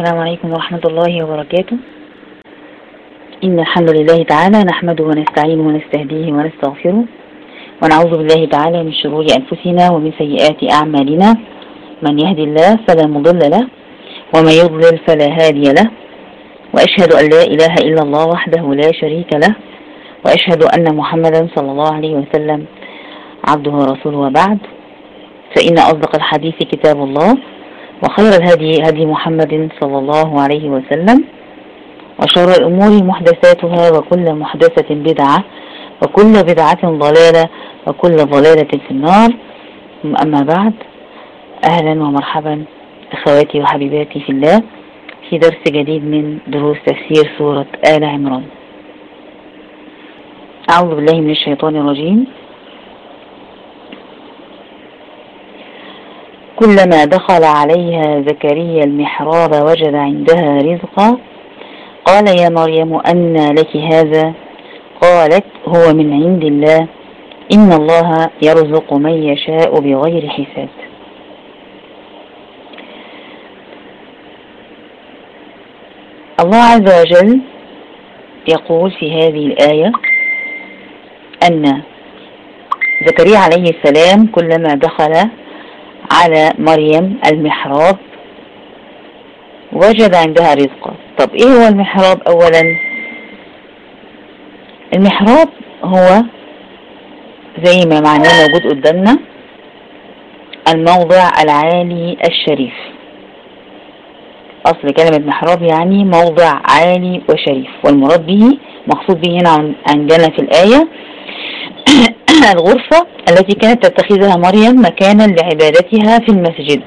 السلام عليكم ورحمة الله وبركاته. إن الحمد لله تعالى نحمده ونستعينه ونستهديه ونستغفره، ونعوذ بالله تعالى من شرور أنفسنا ومن سيئات أعمالنا. من يهدي الله فلا مضل له، ومن يضلل فلا هادي له، وأشهد أن لا إله إلا الله وحده لا شريك له، وأشهد أن محمدا صلى الله عليه وسلم عبده ورسوله. وبعد، فإن أصدق الحديث كتاب الله، وخير الهدي هدي محمد صلى الله عليه وسلم، وشر الأمور محدثاتها، وكل محدثة بدعة، وكل بدعة ضلالة، وكل ضلالة في النار. أما بعد، أهلا ومرحبا أخواتي وحبيباتي في الله في درس جديد من دروس تفسير سورة آل عمران. أعوذ بالله من الشيطان الرجيم. كلما دخل عليها زكريا المحراب وجد عندها رزقا قال يا مريم أنى لك هذا؟ قالت هو من عند الله، إن الله يرزق من يشاء بغير حساب. الله عز وجل يقول في هذه الآية أن زكريا عليه السلام كلما دخل على مريم المحراب وجد عندها رزقا. طب ايه هو المحراب؟ اولا، المحراب هو زي ما معناه موجود قدامنا الموضع العالي الشريف. اصل كلمة محراب يعني موضع عالي وشريف، والمراد به مقصود به هنا عندنا في الآية الغرفة التي كانت تتخذها مريم مكانا لعبادتها في المسجد.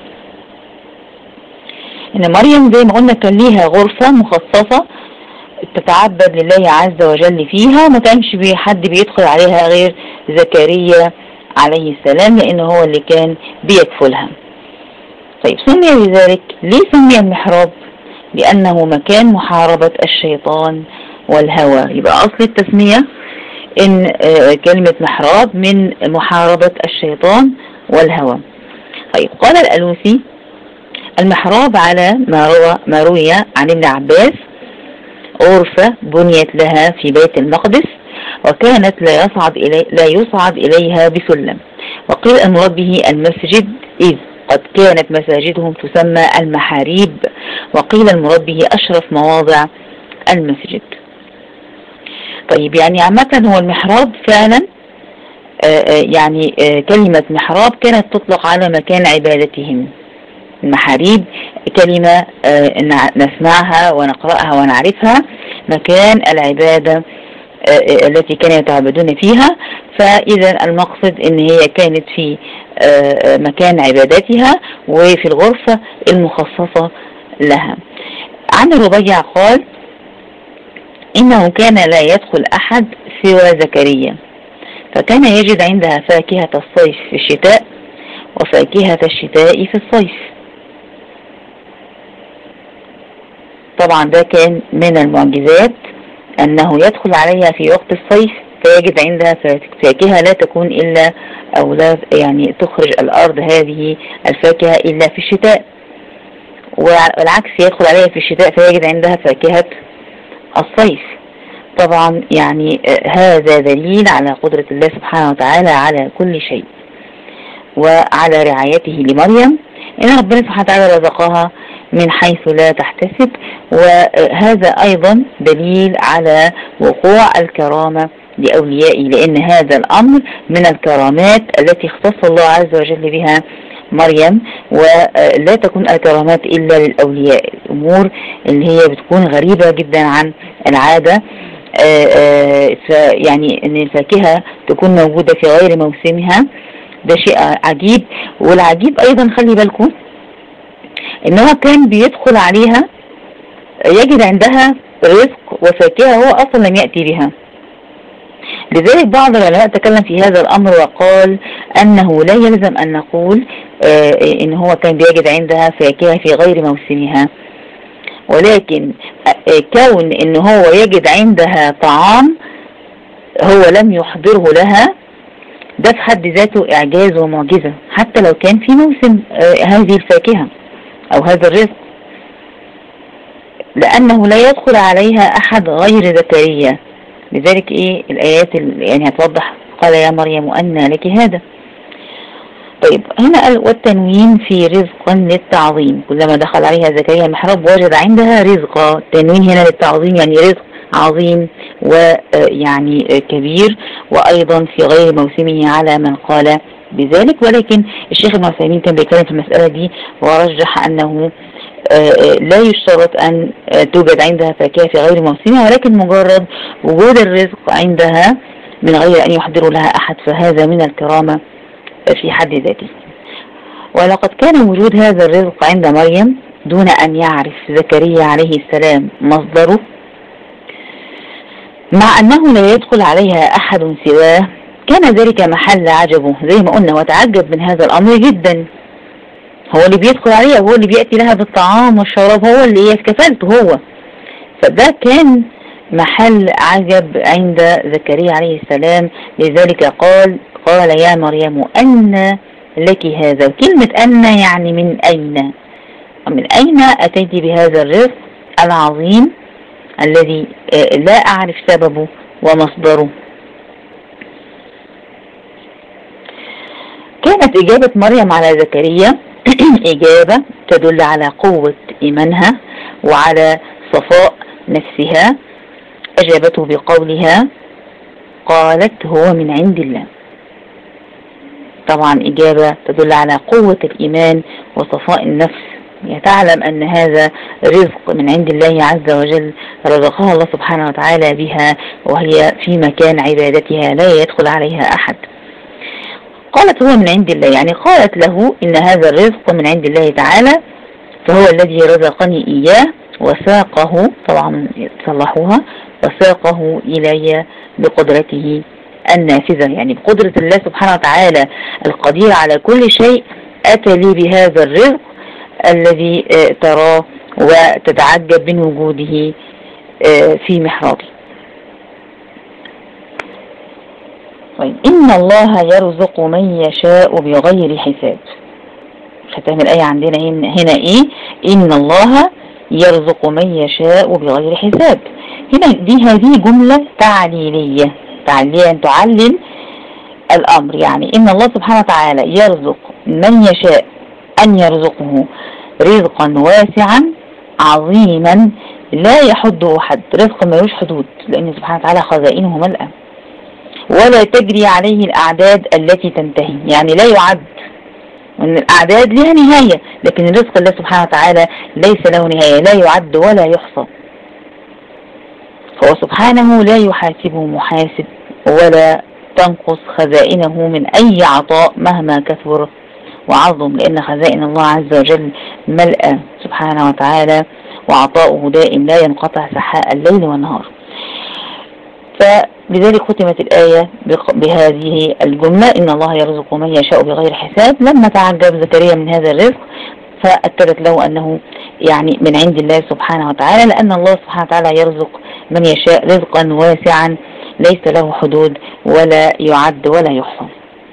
إن مريم زي ما قلنا كان ليها غرفة مخصصة تتعبد لله عز وجل فيها، ما كانش حد بيدخل عليها غير زكريا عليه السلام، لأنه هو اللي كان بيكفلها. طيب، سمي بذلك ليه سمي المحراب؟ لأنه مكان محاربة الشيطان والهوى. يبقى أصل التسمية إن كلمة محراب من محاربة الشيطان والهوى. طيب، قال الألوسي المحراب على ما روي عن ابن عباس غرفة بنيت لها في بيت المقدس، وكانت لا يصعد إليها بسلم. وقيل المراد به المسجد، إذ قد كانت مساجدهم تسمى المحاريب. وقيل المراد به أشرف مواضع المسجد. طيب، يعني عامة هو المحراب فعلا يعني كلمة محراب كانت تطلق على مكان عبادتهم. المحاريب كلمة نسمعها ونقرأها ونعرفها، مكان العبادة التي كانوا يتعبدون فيها. فإذا المقصد ان هي كانت في مكان عبادتها وفي الغرفة المخصصة لها. عن الربيع قال إنه كان لا يدخل أحد سوى زكريا، فكان يجد عندها فاكهة الصيف في الشتاء وفاكهة الشتاء في الصيف. طبعا ده كان من المعجزات أنه يدخل عليها في وقت الصيف فيجد عندها فاكهة لا تكون إلا أو لا يعني تخرج الأرض هذه الفاكهة إلا في الشتاء، والعكس يدخل عليها في الشتاء فيجد عندها فاكهة الصيف. طبعا يعني هذا دليل على قدرة الله سبحانه وتعالى على كل شيء وعلى رعايته لمريم، إن ربنا سبحانه وتعالى رزقها من حيث لا تحتسب. وهذا أيضا دليل على وقوع الكرامة لأوليائه، لأن هذا الأمر من الكرامات التي اختص الله عز وجل بها مريم، ولا تكون الكرامات إلا للأولياء. الأمور اللي هي بتكون غريبة جدا عن العادة، يعني أن الفاكهة تكون موجودة في غير موسمها، ده شيء عجيب. والعجيب أيضا خلي بالكم إنه كان بيدخل عليها يجد عندها رزق وفاكهة هو أصلا لم يأتي بها. لذلك بعض العلماء تكلم في هذا الأمر وقال أنه لا يلزم أن نقول إن هو كان بيجد عندها فاكهة في غير موسمها، ولكن كون إن هو يجد عندها طعام هو لم يحضره لها، ده في حد ذاته إعجاز ومعجزة، حتى لو كان في موسم هذه الفاكهة أو هذا الرزق. لأنه لا يدخل عليها أحد غير زكريا. لذلك الآيات يعني هتوضح. قال يا مريم أنى لك هذا. طيب هنا قال والتنوين في رزقا للتعظيم، كلما دخل عليها زكريا المحراب وجد عندها رزقا. التنوين هنا للتعظيم يعني رزق عظيم ويعني كبير، وأيضا في غير موسمه على من قال بذلك. ولكن الشيخ ابن عثيمين كان بيتكلم في المسألة دي ورجح أنه لا يشترط أن توجد عندها فاكهة في غير موسمها، ولكن مجرد وجود الرزق عندها من غير أن يحضر لها أحد فهذا من الكرامة في حد ذاته. ولقد كان وجود هذا الرزق عند مريم دون أن يعرف زكريا عليه السلام مصدره، مع أنه لا يدخل عليها أحد سواه، كان ذلك محل عجبه زي ما قلنا، وتعجب من هذا الأمر جدا. هو اللي بيدخل عليها، هو اللي بيأتي لها بالطعام والشراب، هو اللي في كفالته هو. فده كان محل عجب عند زكريا عليه السلام. لذلك قال يا مريم أن لك هذا. كلمة أن يعني من أين أتيت بهذا الرزق العظيم الذي لا أعرف سببه ومصدره. كانت إجابة مريم على زكريا إجابة تدل على قوة إيمانها وعلى صفاء نفسها. أجابته بقولها قالت هو من عند الله. طبعا إجابة تدل على قوة الإيمان وصفاء النفس. تعلم أن هذا رزق من عند الله عز وجل، رزقها الله سبحانه وتعالى بها، وهي في مكان عبادتها لا يدخل عليها أحد. قالت هو من عند الله، يعني قالت له إن هذا الرزق من عند الله تعالى، فهو الذي رزقني إياه وساقه، طبعا صلحوها، وساقه إلي بقدرته النافذة، يعني بقدرة الله سبحانه وتعالى القدير على كل شيء أتى لي بهذا الرزق الذي تراه وتتعجب من وجوده في محرابي. طيب إن الله يرزق من يشاء بغير حساب. ختام الآية عندنا هنا إن الله يرزق من يشاء بغير حساب. هنا هذه جملة تعليلية تعلل الأمر، يعني إن الله سبحانه وتعالى يرزق من يشاء أن يرزقه رزقا واسعا عظيما لا يحده حد، رزق ملوش حدود، لأن سبحانه وتعالى خزائنه ملأة، ولا تجري عليه الأعداد التي تنتهي، يعني لا يعد، وأن الأعداد لها نهاية، لكن الرزق الله سبحانه وتعالى ليس له نهاية، لا يعد ولا يحصى. فهو سبحانه لا يحاسبه محاسب، ولا تنقص خزائنه من أي عطاء مهما كثر وعظم، لأن خزائن الله عز وجل ملأة سبحانه وتعالى، وعطاؤه دائم لا ينقطع سحاء الليل والنهار. فلذلك ختمت الآية بهذه الجملة إن الله يرزق من يشاء بغير حساب. لما تعجب زكريا من هذا الرزق فأكدت له أنه يعني من عند الله سبحانه وتعالى، لأن الله سبحانه وتعالى يرزق من يشاء رزقا واسعا ليس له حدود ولا يعد ولا يحصى.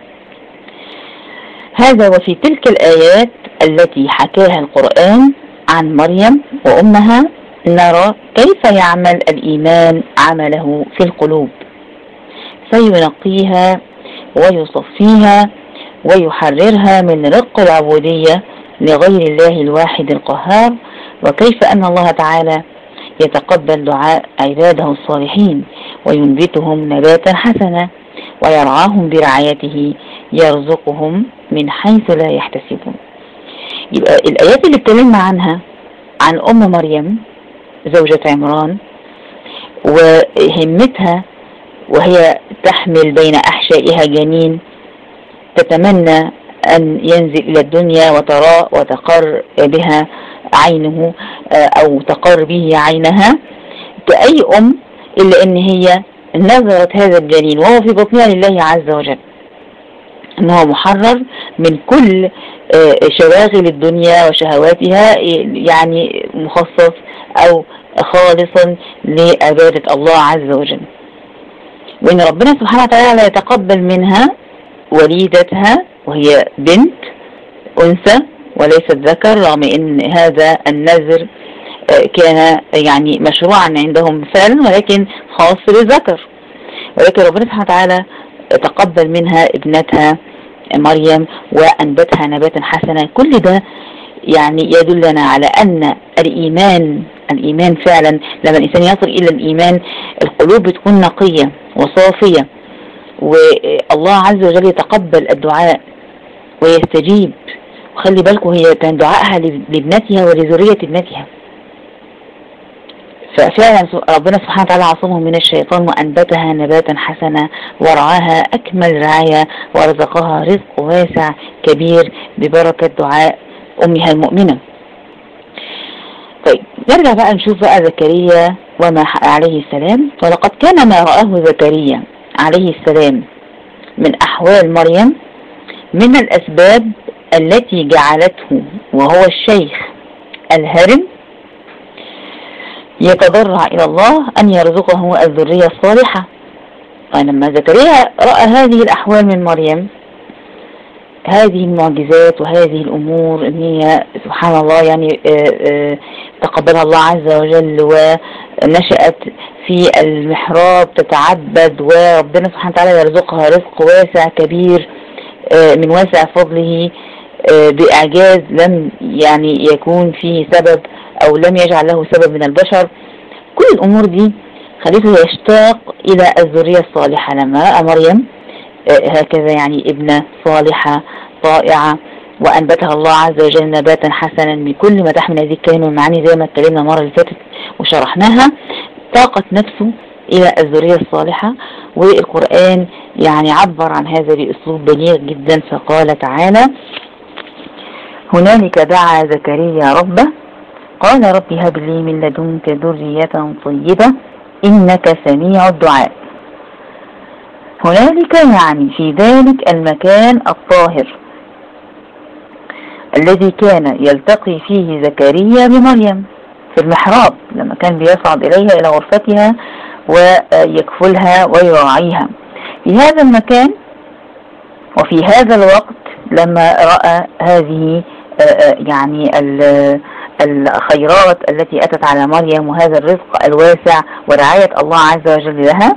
هذا وفي تلك الآيات التي حكاها القرآن عن مريم وأمها نرى كيف يعمل الإيمان عمله في القلوب، فينقيها ويصفيها ويحررها من رق العبودية لغير الله الواحد القهار، وكيف أن الله تعالى يتقبل دعاء عباده الصالحين وينبتهم نباتا حسنا ويرعاهم برعايته، يرزقهم من حيث لا يحتسبون. يبقى الآيات اللي اتكلمنا عنها عن أم مريم زوجة عمران وهمتها وهي تحمل بين أحشائها جنين تتمنى أن ينزل إلى الدنيا وترى وتقر بها عينه أو تقر به عينها كأي أم، إلا أن هي نظرت هذا الجنين وهو في بطنها لله عز وجل أنه محرر من كل شواغل الدنيا وشهواتها، يعني مخصص أو خالصا لعبادة الله عز وجل، وإن ربنا سبحانه وتعالى يتقبل منها وليدتها وهي بنت أنثى وليست ذكر، رغم إن هذا النذر كان يعني مشروعا عندهم فعلا، ولكن خاص للذكر. ولكن ربنا سبحانه وتعالى تقبل منها ابنتها مريم وأنبتها نباتا حسنا. كل ده يعني يدلنا على أن الإيمان فعلا لما الإنسان يصل إلى الإيمان القلوب بتكون نقية وصافية، والله عز وجل يتقبل الدعاء ويستجيب. وخلي بالكم هي كان دعائها لابنتها ولذرية ابنتها، ففعلا ربنا سبحانه وتعالى عصمه من الشيطان وأنبتها نباتا حسنا ورعاها أكمل رعاية ورزقها رزق واسع كبير ببركة دعاء أمها المؤمنة. طيب نرجع بقى نشوف بقى زكريا وما عليه السلام. ولقد كان ما رآه زكريا عليه السلام من أحوال مريم من الأسباب التي جعلته وهو الشيخ الهرم يتضرع إلى الله أن يرزقه الذرية الصالحة. ولما زكريا رأى هذه الأحوال من مريم، هذه المعجزات وهذه الأمور أن هي سبحان الله يعني تقبلها الله عز وجل، ونشأت في المحراب تتعبد، وربنا سبحانه وتعالى يرزقها رزق واسع كبير من واسع فضله بإعجاز لم يعني يكون فيه سبب أو لم يجعل له سبب من البشر. كل الأمور دي خليته يشتاق إلى الذرية الصالحة. لما رأى مريم هكذا يعني ابنة صالحة طائعة وأنبتها الله عز وجل نباتا حسنا بكل ما تحمل هذه الكلمة والمعاني زي ما اتكلمنا المرة اللي فاتت وشرحناها، طاقت نفسه إلى الذرية الصالحة. والقرآن يعني عبر عن هذا بأسلوب بليغ جدا، فقال تعالى: هنالك دعا زكريا ربه قال رب هب لي من لدنك ذرية طيبة إنك سميع الدعاء. هنالك يعني في ذلك المكان الطاهر الذي كان يلتقي فيه زكريا بمريم في المحراب لما كان بيصعد إليها إلى غرفتها ويكفلها ويراعيها. في هذا المكان وفي هذا الوقت لما رأى هذه يعني الخيرات التي أتت على مريم وهذا الرزق الواسع ورعاية الله عز وجل لها،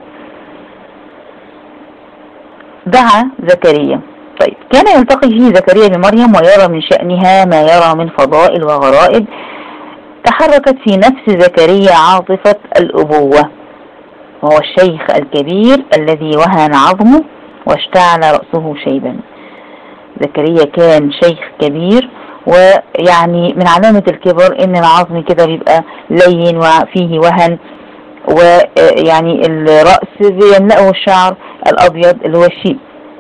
دعا زكريا. طيب كان يلتقي فيه زكريا بمريم ويرى من شأنها ما يرى من فضائل وغرائب. تحركت في نفس زكريا عاطفة الأبوة، وهو الشيخ الكبير الذي وهن عظمه واشتعل رأسه شيبا. زكريا كان شيخ كبير، ويعني من علامة الكبر ان العظم كده بيبقى لين وفيه وهن، ويعني الرأس يملأه الشعر الأبيض اللي هو الشيب،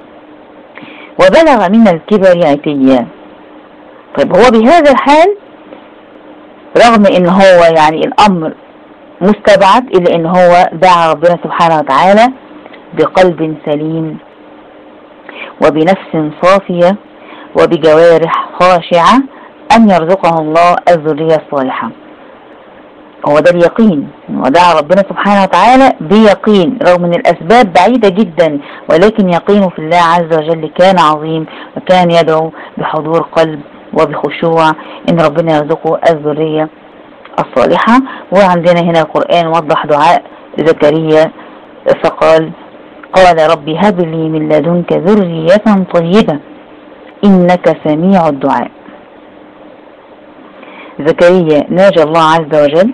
وبلغ من الكبر عتيا. طيب هو بهذا الحال رغم ان هو يعني الأمر مستبعد، إلا ان هو دعا ربنا سبحانه وتعالى بقلب سليم وبنفس صافية وبجوارح خاشعة أن يرزقه الله الذرية الصالحة. هو ده اليقين، ودعا ربنا سبحانه وتعالى بيقين رغم ان الأسباب بعيدة جدا، ولكن يقينه في الله عز وجل كان عظيم، وكان يدعو بحضور قلب وبخشوع ان ربنا يرزقه الذرية الصالحة. وعندنا هنا القرآن وضح دعاء زكريا فقال: قال ربي هب لي من لدنك ذرية طيبة إنك سميع الدعاء. زكريا ناجى الله عز وجل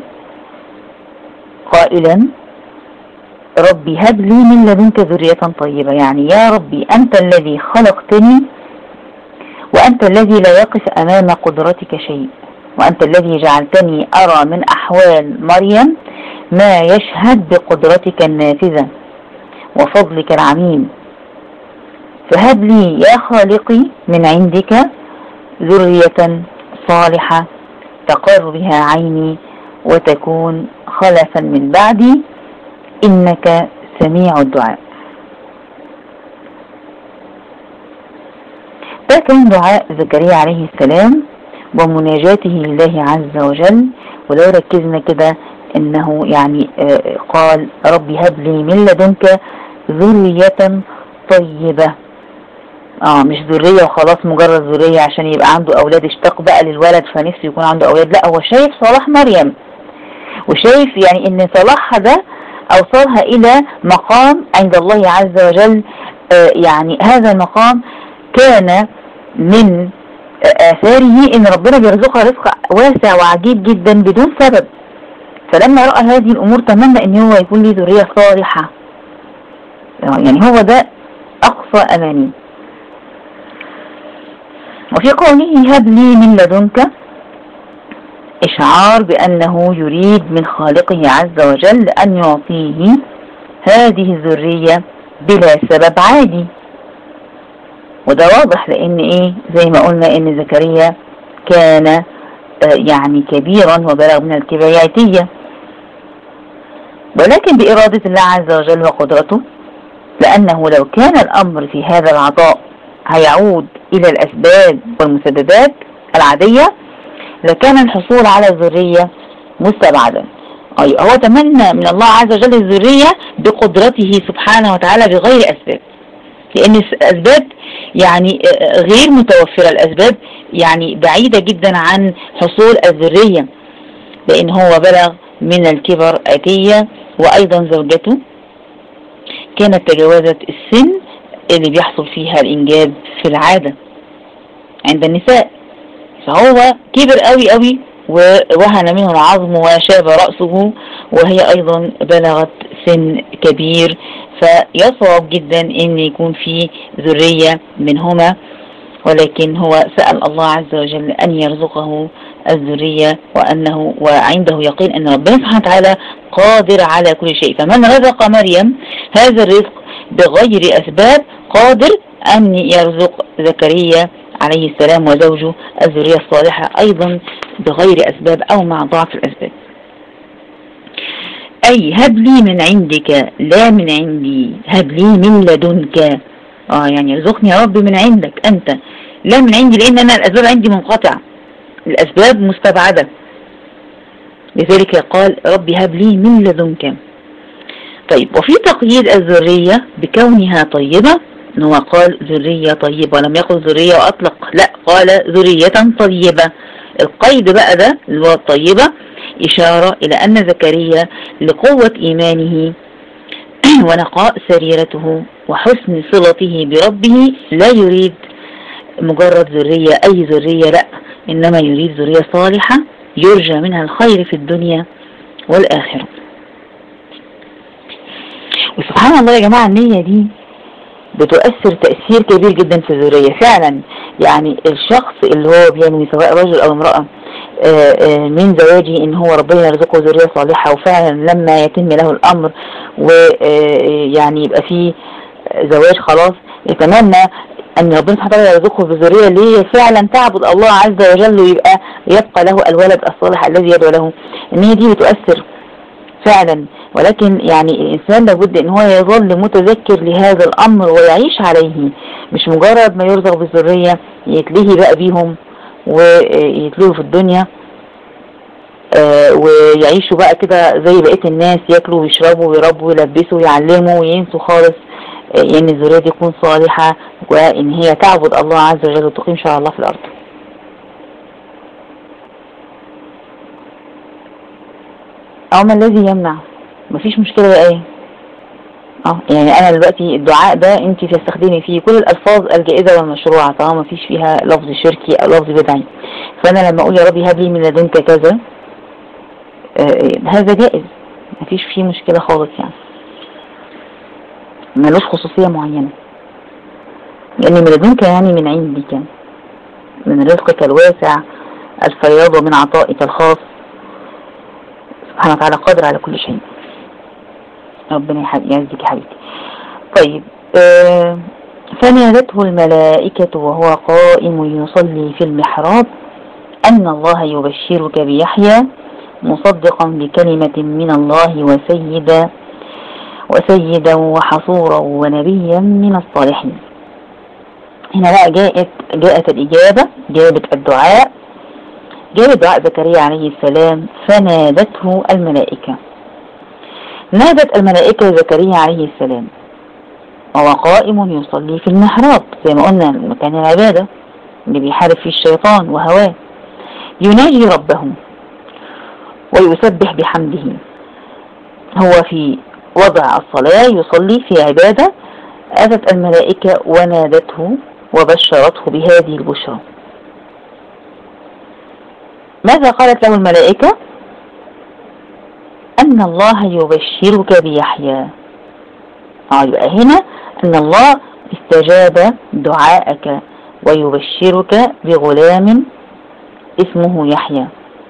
قائلا: ربي هب لي من لدنك ذرية طيبة، يعني يا ربي أنت الذي خلقتني، وأنت الذي لا يقف أمام قدرتك شيء، وأنت الذي جعلتني أرى من أحوال مريم ما يشهد بقدرتك النافذة وفضلك العميم، فهب لي يا خالقي من عندك ذرية صالحة تقر بها عيني وتكون خلفا من بعدي إنك سميع الدعاء. ده كان دعاء زكريا عليه السلام ومناجاته لله عز وجل. ولو ركزنا كده انه يعني قال ربي هب لي من لدنك ذرية طيبة، مش ذرية وخلاص مجرد ذرية عشان يبقى عنده اولاد، اشتاق بقى للولد فنفسه يكون عنده اولاد، لا هو شايف صلاح مريم وشايف يعني ان صلاحها ده اوصلها الى مقام عند الله عز وجل. يعني هذا المقام كان من آثاره ان ربنا بيرزقها رزق واسع وعجيب جدا بدون سبب. فلما رأى هذه الامور تمنى ان هو يكون له ذرية صالحة، يعني هو ده اقصى اماني. وفي قوله هب لي من لدنك اشعار بانه يريد من خالقه عز وجل ان يعطيه هذه الذرية بلا سبب عادي. وده واضح لان ايه، زي ما قلنا ان زكريا كان يعني كبيرا وبلغ من الكبريائية، ولكن بإرادة الله عز وجل وقدرته، لأنه لو كان الأمر في هذا العطاء هيعود إلى الأسباب والمسببات العادية لكان الحصول على الذرية مستبعدا. هو تمنى من الله عز وجل الذرية بقدرته سبحانه وتعالى بغير أسباب، لأن الأسباب يعني غير متوفرة، الأسباب يعني بعيدة جدا عن حصول الذرية، لأن هو بلغ من الكبر أتية، وأيضا زوجته كانت تجاوزت السن اللي بيحصل فيها الإنجاب في العادة عند النساء، فهو كبر قوي قوي ووهن منه العظم وشاب رأسه، وهي أيضا بلغت سن كبير، فيصعب جدا ان يكون في ذرية منهما. ولكن هو سأل الله عز وجل ان يرزقه الذرية، وعنده يقين ان ربنا سبحانه وتعالى قادر على كل شيء. فمن رزق مريم هذا الرزق بغير اسباب قادر ان يرزق زكريا عليه السلام وزوجه الذرية الصالحة ايضا بغير اسباب او مع ضعف الاسباب. أي هب لي من عندك لا من عندي، هب لي من لدنك، يعني ارزقني يا رب من عندك أنت، لا من عندي، لأن أنا الأسباب عندي منقطعة، الأسباب مستبعدة، لذلك قال ربي هب لي من لدنك. طيب، وفي تقييد الذرية بكونها طيبة، إن هو قال ذرية طيبة ولم يقل ذرية وأطلق، لا قال ذرية طيبة. القيد بقى ده اللي هو الطيبة إشارة إلى أن زكريا لقوة إيمانه ونقاء سريرته وحسن صلته بربه لا يريد مجرد ذرية، أي ذرية، لا، إنما يريد ذرية صالحة يرجى منها الخير في الدنيا والآخرة. وسبحان الله يا جماعة، النية دي بتؤثر تأثير كبير جدا في الذرية فعلا. يعني الشخص اللي هو بينوي سواء رجل أو امرأة من زواجه ان هو ربنا يرزقه ذرية صالحة، وفعلا لما يتم له الامر ويعني يبقى فيه زواج خلاص، يتمنى ان ربنا سبحانه وتعالى يرزقه بذرية اللي هي فعلا تعبد الله عز وجل، ويبقى له الولد الصالح الذي يدعو له. ان هي دي بتؤثر فعلا. ولكن يعني الانسان لابد ان هو يظل متذكر لهذا الامر ويعيش عليه، مش مجرد ما يرزق بالذرية يتلهي بقى بيهم ويتلهوا في الدنيا ويعيشوا بقى كده زي بقية الناس، ياكلوا ويشربوا ويربوا ويلبسوا ويعلموا وينسوا خالص ان الذرية دي تكون صالحة وان هي تعبد الله عز وجل وتقيم شرع الله في الارض. او ما الذي يمنع؟ مفيش مشكلة بقى ايه؟ يعني انا دلوقتي الدعاء ده انت تستخدمي فيه كل الالفاظ الجائزة والمشروعة طالما مفيش فيها لفظ شركي او لفظ بدعي. فانا لما اقول يا ربي هب لي من لدنك كذا، هذا جائز، مفيش فيه مشكلة خالص، يعني ملوش خصوصية معينة، لان من لدنك يعني من عندك، من رزقك الواسع الفياض ومن عطائك الخاص، سبحانه وتعالى قادر على كل شيء. ربنا يعزك يا حبيبتي. طيب، فنادته الملائكة وهو قائم يصلي في المحراب أن الله يبشرك بيحيى مصدقا بكلمة من الله وسيدا وحصورا ونبيا من الصالحين. هنا بقى جاءت الإجابة، جابت الدعاء، جاب دعاء زكريا عليه السلام. فنادته الملائكة، نادت الملائكة زكريا عليه السلام وهو قائم يصلي في المحراب، زي ما قلنا مكان العبادة اللي بيحارب فيه الشيطان وهواه، يناجي ربه ويسبح بحمده. هو في وضع الصلاة يصلي في عبادة، أتت الملائكة ونادته وبشرته بهذه البشرى. ماذا قالت له الملائكة؟ أن الله يبشرك بيحيى. يبقى هنا أن الله استجاب دعائك ويبشرك بغلام اسمه يحيى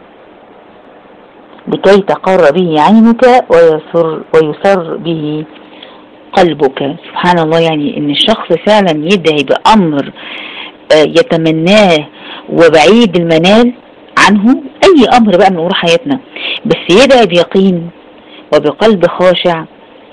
لكي تقر به عينك ويسر به قلبك. سبحان الله، يعني ان الشخص فعلا يدعي بأمر يتمناه وبعيد المنال عنه، اي امر بقى من امور حياتنا، بس يدعي بيقين وبقلب خاشع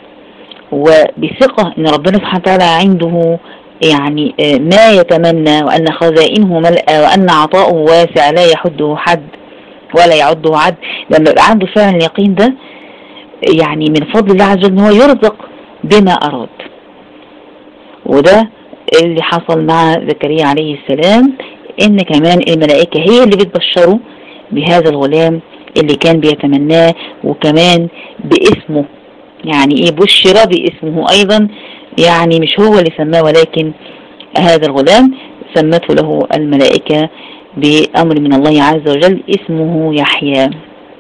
وبثقة ان ربنا سبحانه وتعالى عنده يعني ما يتمنى، وان خزائنه ملأى، وان عطاؤه واسع لا يحده حد ولا يعده عد. لما يبقى عنده فعلا اليقين ده، يعني من فضل الله عز وجل ان هو يرزق بما اراد. وده اللي حصل مع زكريا عليه السلام، ان كمان الملائكة هي اللي بتبشره بهذا الغلام اللي كان بيتمناه، وكمان باسمه. يعني ايه بشر باسمه ايضا، يعني مش هو اللي سماه، ولكن هذا الغلام سمته له الملائكة بأمر من الله عز وجل، اسمه يحيى.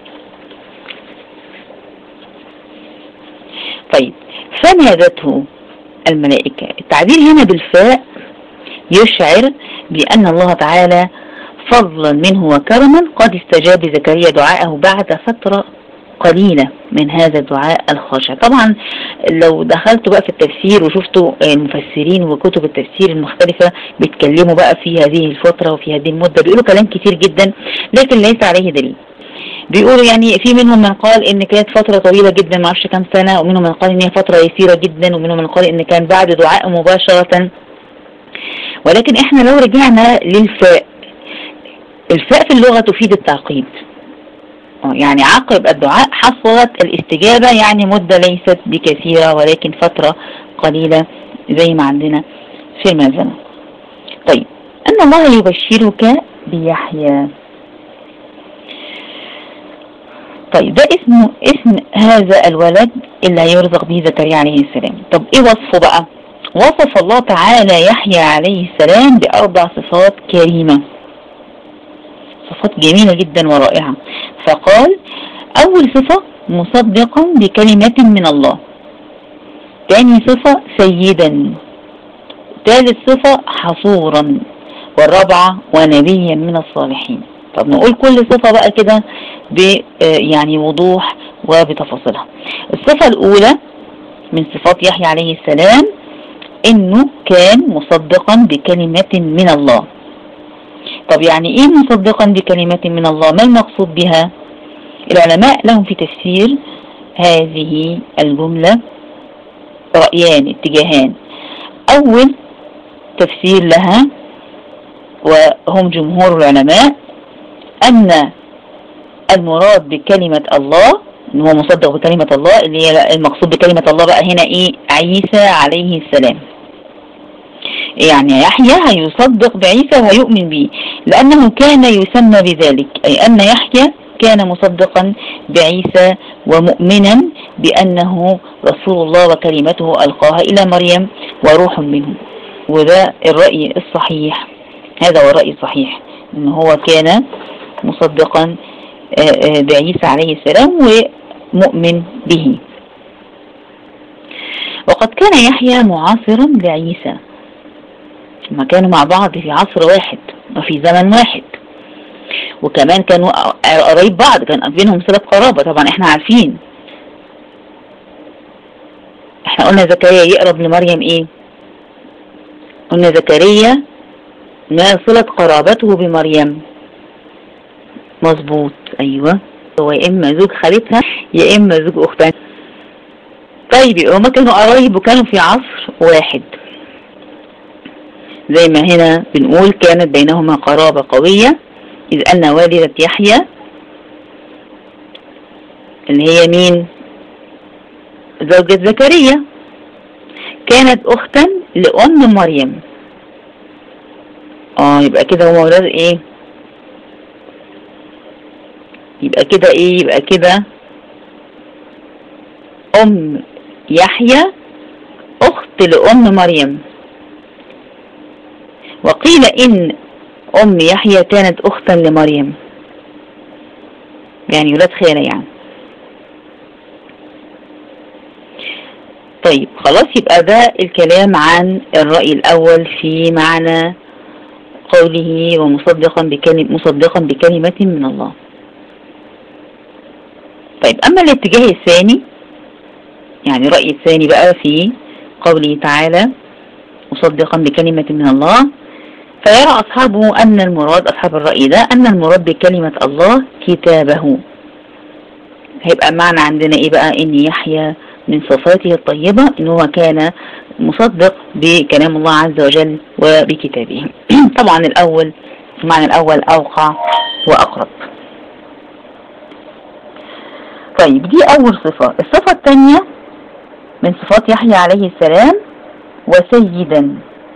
طيب، فنادته الملائكة. التعبير هنا بالفاء يشعر بأن الله تعالى فضلا منه وكرما قد استجاب زكريا دعاءه بعد فترة قليلة من هذا الدعاء الخاشع. طبعا لو دخلتوا بقى في التفسير وشفتوا المفسرين وكتب التفسير المختلفة بيتكلموا بقى في هذه الفترة وفي هذه المدة، بيقولوا كلام كتير جدا لكن ليس عليه دليل. بيقولوا يعني في منهم من قال ان كانت فترة طويلة جدا، ما اعرفش كام سنة، ومنهم من قال ان هي فترة يسيرة جدا، ومنهم من قال ان كان بعد دعاء مباشرة. ولكن احنا لو رجعنا للفاء، الفاء في اللغة تفيد التعقيد، يعني عقب الدعاء حصلت الاستجابة، يعني مدة ليست بكثيرة ولكن فترة قليلة زي ما عندنا في المازنة. طيب، أن الله يبشرك بيحيى. طيب، ده اسم هذا الولد اللي هيرزق به زكريا عليه السلام. طب ايه وصفه بقى؟ وصف الله تعالى يحيى عليه السلام ب4 صفات كريمة، صفات جميلة جدا ورائعة. فقال: أول صفة مصدقا بكلمة من الله، ثاني صفة سيدا، ثالث صفة حصورا، والرابعة ونبيا من الصالحين. طب نقول كل صفة بقى كده يعني وضوح وبتفاصيلها. الصفة الأولى من صفات يحيى عليه السلام إنه كان مصدقا بكلمة من الله. طب يعني ايه مصدقا بكلمة من الله؟ ما المقصود بها؟ العلماء لهم في تفسير هذه الجملة رأيان، اتجاهان. اول تفسير لها وهم جمهور العلماء ان المراد بكلمة الله ان هو مصدق بكلمة الله، اللي هي المقصود بكلمة الله بقى هنا ايه؟ عيسى عليه السلام. يعني يحيى هيصدق بعيسى وهيؤمن به لأنه كان يسمى بذلك، أي أن يحيى كان مصدقا بعيسى ومؤمنا بأنه رسول الله وكلمته ألقاها إلى مريم وروح منه. وده الرأي الصحيح، هذا هو الرأي الصحيح، أنه هو كان مصدقا بعيسى عليه السلام ومؤمن به. وقد كان يحيى معاصرا لعيسى، ما كانوا مع بعض في عصر واحد وفي زمن واحد، وكمان كانوا قريب بعض، كان بينهم صلة قرابة. طبعا احنا عارفين، احنا قلنا زكريا يقرب لمريم ايه؟ قلنا زكريا ما صلة قرابته بمريم، مظبوط، ايوه، هو يا اما زوج خالتها يا اما زوج اختها. طيب هما كانوا قرايب وكانوا في عصر واحد، زي ما هنا بنقول كانت بينهما قرابة قوية، إذ أن والدة يحيى اللي هي مين؟ زوجة زكريا، كانت أختا لأم مريم. يبقى كده هما ولاد ايه؟ يبقى كده ايه؟ يبقى كده ام يحيى اخت لام مريم. وقيل ان ام يحيى كانت اختا لمريم، يعني ولاد خالة يعني. طيب خلاص، يبقى ده الكلام عن الرأي الأول في معنى قوله ومصدقا بكلمة من الله. طيب أما الاتجاه الثاني، يعني الرأي الثاني بقى في قوله تعالى مصدقا بكلمة من الله، فيرى أصحابه أن المراد، أصحاب الرأي ده، أن المراد بكلمة الله كتابه. هيبقى معنى عندنا إيه بقى؟ إن يحيى من صفاته الطيبة إن هو كان مصدق بكلام الله عز وجل وبكتابه. طبعا المعنى الأول أوقع وأقرب. طيب دي أول صفة. الصفة الثانية من صفات يحيى عليه السلام وسيدا.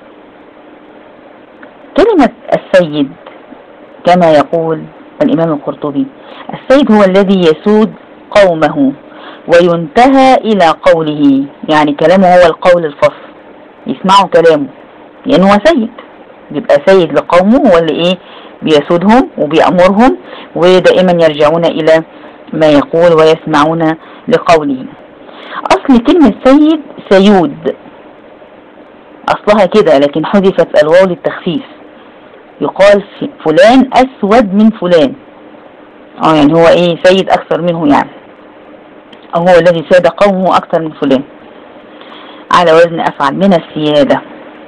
كلمة السيد كما يقول الإمام القرطبي، السيد هو الذي يسود قومه وينتهى إلى قوله، يعني كلامه هو القول الفصل، يسمعوا كلامه لأنه هو سيد. بيبقى سيد لقومه، هو اللي إيه؟ بيسودهم وبيأمرهم، ودائما يرجعون إلى ما يقول ويسمعون لقوله. أصل كلمة سيد سيود، أصلها كده، لكن حذفت الواو للتخفيف. يقال فلان أسود من فلان، يعني هو إيه؟ سيد أكثر منه يعني، أو هو الذي ساد قومه أكثر من فلان، على وزن أفعل من السيادة.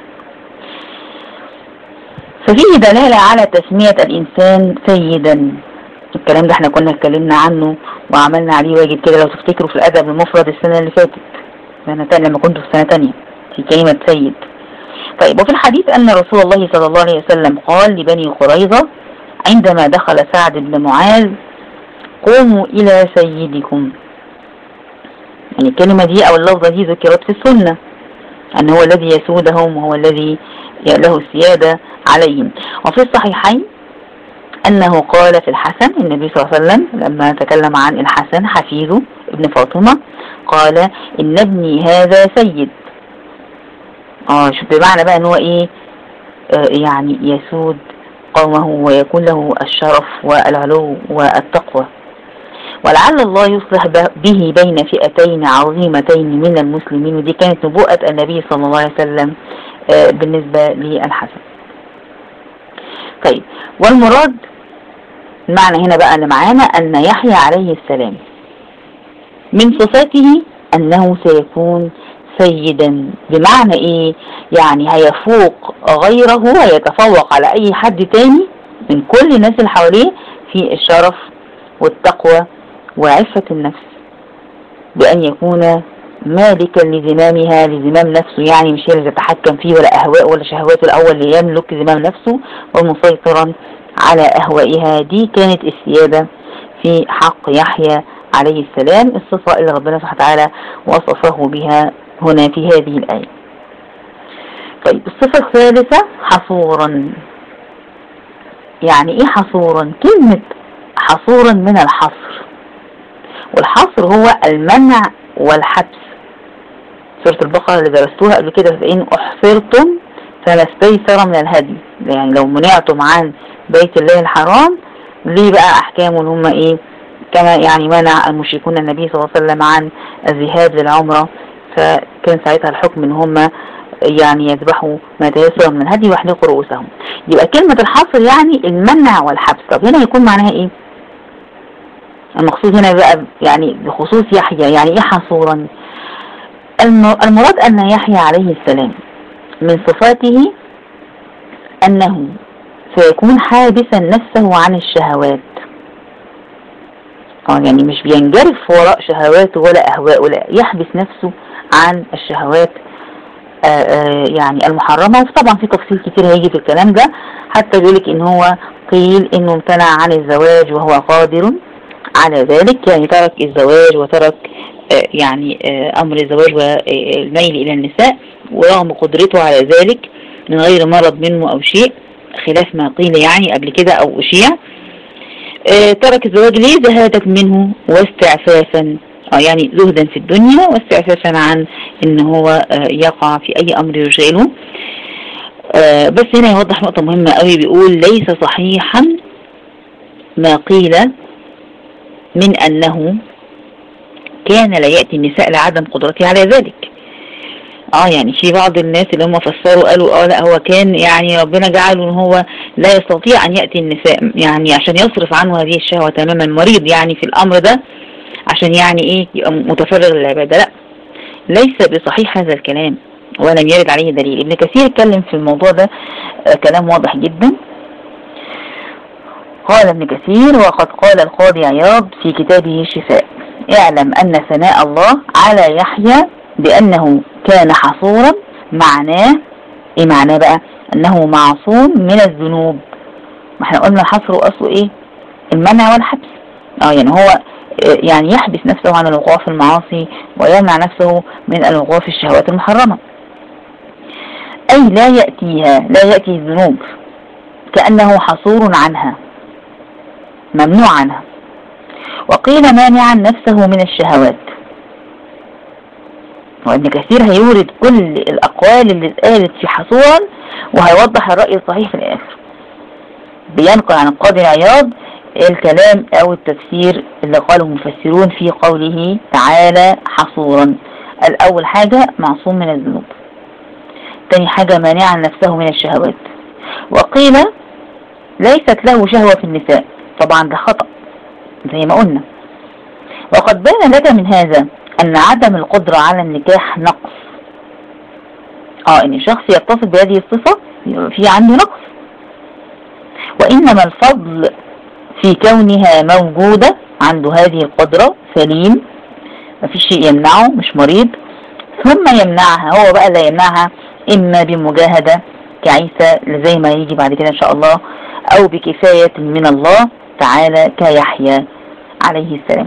ففيه دلالة على تسمية الإنسان سيدا. الكلام ده احنا كنا اتكلمنا عنه وعملنا عليه واجب كده لو تفتكروا في الأدب المفرد السنة اللي فاتت، لما كنت في سنة تانية، في كلمة سيد. طيب وفي الحديث أن رسول الله صلى الله عليه وسلم قال لبني قريظة عندما دخل سعد بن معاذ: قوموا إلى سيدكم. يعني الكلمة دي أو اللفظة دي ذكرت في السنة، أن هو الذي يسودهم وهو الذي له السيادة عليهم. وفي الصحيحين أنه قال في الحسن، النبي صلى الله عليه وسلم لما تكلم عن الحسن حفيده ابن فاطمة قال: إن ابني هذا سيد. شوف بمعنى بقى أنه هو إيه؟ يعني يسود قومه ويكون له الشرف والعلو والتقوى. ولعل الله يصلح به بين فئتين عظيمتين من المسلمين، ودي كانت نبوءة النبي صلى الله عليه وسلم بالنسبة للحسن. طيب والمراد المعنى هنا بقى اللي معانا أن يحيى عليه السلام من صفاته أنه سيكون سيدا. بمعنى إيه؟ يعني هيفوق غيره ويتفوق على أي حد تاني من كل الناس اللي حواليه في الشرف والتقوى وعفة النفس، بأن يكون مالكا لزمامها، لزمام نفسه، يعني مش هي اللي تتحكم فيه ولا أهواء ولا شهواته الأول، اللي يملك زمام نفسه ومسيطرا على أهوائها. دي كانت السيادة في حق يحيى عليه السلام، الصفة اللي ربنا سبحانه وتعالى وصفه بها هنا في هذه الآية. طيب الصفة الثالثة حصورا. يعني ايه حصورا؟ كلمة حصورا من الحصر، والحصر هو المنع والحبس. سورة البقرة اللي درستوها قبل كده: فإن أحصرتم فما استيسر من الهدي. يعني لو منعتم عن بيت الله الحرام، ليه بقى أحكامه اللي هم إيه؟ كما يعني منع المشركون النبي صلى الله عليه وسلم عن الذهاب للعمرة، فكان ساعتها الحكم ان هم يعني يذبحوا ما تيسر من الهدي ويحلقوا رؤوسهم. يبقى كلمة الحصر يعني المنع والحبس. طب هنا يكون معناها ايه؟ المقصود هنا بقى يعني بخصوص يحيى، يعني ايه حصورا؟ المراد ان يحيى عليه السلام من صفاته انه سيكون حابسا نفسه عن الشهوات. يعني مش بينجرف وراء شهواته ولا أهواء، ولا يحبس نفسه عن الشهوات يعني المحرمة. وطبعا في تفصيل كتير هيجي في الكلام ده، حتى بيقولك ان هو قيل انه امتنع عن الزواج وهو قادر على ذلك، يعني ترك الزواج وترك يعني امر الزواج والميل الى النساء ورغم قدرته على ذلك من غير مرض منه او شيء، خلاف ما قيل يعني قبل كده او اشيع. ترك الزواج ليه؟ زهادا منه واستعفافا، يعني زهدا في الدنيا واستعفافا عن ان هو يقع في اي امر يشغله. بس هنا يوضح نقطة مهمة قوي، بيقول ليس صحيحا ما قيل من انه كان لا يأتي النساء لعدم قدرته على ذلك. يعني في بعض الناس اللي هم فسروا قالوا لا هو كان يعني ربنا جعله ان هو لا يستطيع ان يأتي النساء، يعني عشان يصرف عنه هذه الشهوة تماما، مريض يعني في الامر ده، عشان يعني ايه يبقى متفرغ للعبادة. لا، ليس بصحيح هذا الكلام ولم يرد عليه دليل. ابن كثير اتكلم في الموضوع ده كلام واضح جدا. قال ابن كثير: وقد قال القاضي عياض في كتابه الشفاء: اعلم ان ثناء الله على يحيى بانه كان حصورا، معناه ايه؟ معناه بقى انه معصوم من الذنوب. ما احنا قلنا الحصر واصله ايه؟ المنع والحبس. يعني هو يعني يحبس نفسه عن الوقوع في المعاصي ويمنع نفسه من الوقوع في الشهوات المحرمة، اي لا يأتيها، لا يأتي الذنوب، كأنه حصور عنها، ممنوع عنها. وقيل مانعا نفسه من الشهوات. وابن كثير هيورد كل الأقوال اللي اتقالت في حصورا وهيوضح الرأي الصحيح في الآخر. بينقل عن القاضي عياض الكلام أو التفسير اللي قاله المفسرون في قوله تعالى حصورا. الأول حاجة معصوم من الذنوب، تاني حاجة مانعا نفسه من الشهوات. وقيل ليست له شهوة في النساء، طبعا ده خطأ زي ما قلنا. وقد بان لك من هذا أن عدم القدرة على النكاح نقص. إن شخص يتصف بهذه الصفة في عنده نقص، وإنما الفضل في كونها موجودة، عنده هذه القدرة سليم، مفيش شيء يمنعه، مش مريض، ثم يمنعها. هو بقى لا يمنعها إما بمجاهدة كعيسى زي ما يجي بعد كده إن شاء الله، أو بكفاية من الله تعالى كيحيى عليه السلام.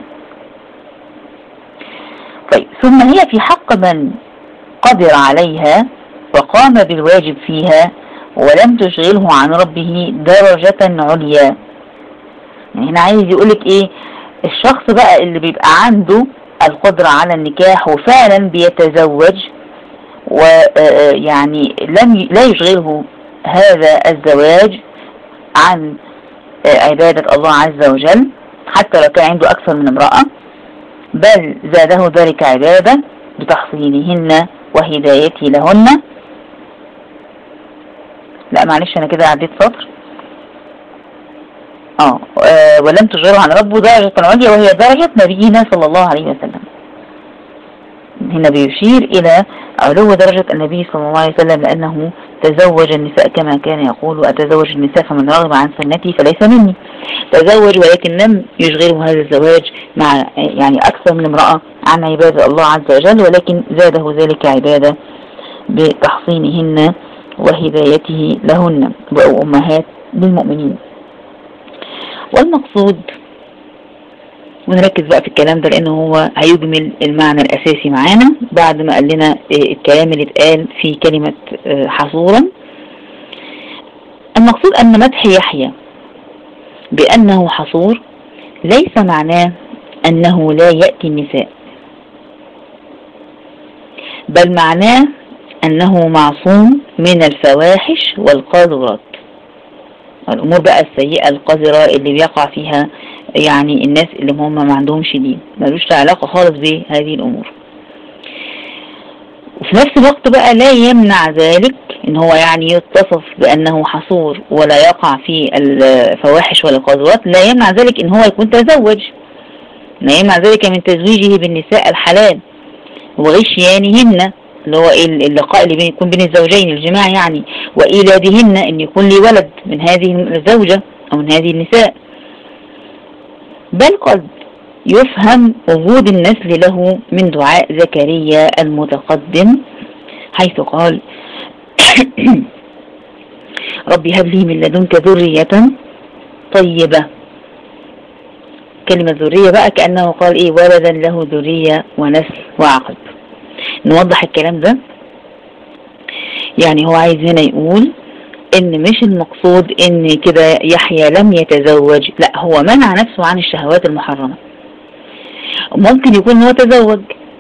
طيب، ثم هي في حق من قدر عليها وقام بالواجب فيها ولم تشغله عن ربه درجة عليا. يعني هنا عايز يقولك ايه؟ الشخص بقى اللي بيبقى عنده القدرة على النكاح وفعلا بيتزوج، ويعني لا يشغله هذا الزواج عن عبادة الله عز وجل، حتى لو كان عنده أكثر من امرأة، بل زاده ذلك عبادة بتحصينهن وهدايته لهن. لا معلش أنا كده عديت سطر. ولم تشغله عن ربه درجة عليا، وهي درجة نبينا صلى الله عليه وسلم. هنا بيشير إلى علو درجة النبي صلى الله عليه وسلم، لأنه تزوج النساء كما كان يقول: وأتزوج النساء فمن رغب عن سنتي فليس مني. تزوج ولكن لم يشغله هذا الزواج مع يعني أكثر من امرأة عن عبادة الله عز وجل، ولكن زاده ذلك عبادة بتحصينهن وهدايته لهن، بقوا أمهات للمؤمنين. والمقصود، ونركز بقى في الكلام ده لأنه هو هيجمل المعنى الأساسي معانا بعد ما قال لنا الكلام اللي اتقال في كلمة حصورا. المقصود أن مدح يحيى بأنه حصور ليس معناه أنه لا يأتي النساء، بل معناه أنه معصوم من الفواحش والقاذورات، الأمور بقى السيئة القذرة اللي بيقع فيها يعني الناس اللي هم ما عندهمش دين، ملوش علاقة خالص بهذه الأمور. وفي نفس الوقت بقى لا يمنع ذلك إن هو يعني يتصف بأنه حصور ولا يقع في الفواحش والقاذورات، لا يمنع ذلك إن هو يكون تزوج، لا يمنع ذلك من تزويجه بالنساء الحلال وغشيانهن، اللي هو اللقاء اللي يكون بين الزوجين، الجماع يعني، وإيلادهن، إن يكون لي ولد من هذه الزوجة أو من هذه النساء. بل قد يفهم وجود النسل له من دعاء زكريا المتقدم، حيث قال: ربي هب لي من لدنك ذرية طيبة. كلمة ذرية بقى كأنه قال إيه؟ ولدا له ذرية ونسل وعقب. نوضح الكلام ده. يعني هو عايز هنا يقول ان مش المقصود ان كده يحيى لم يتزوج، لا، هو منع نفسه عن الشهوات المحرمة. ممكن يكون هو تزوج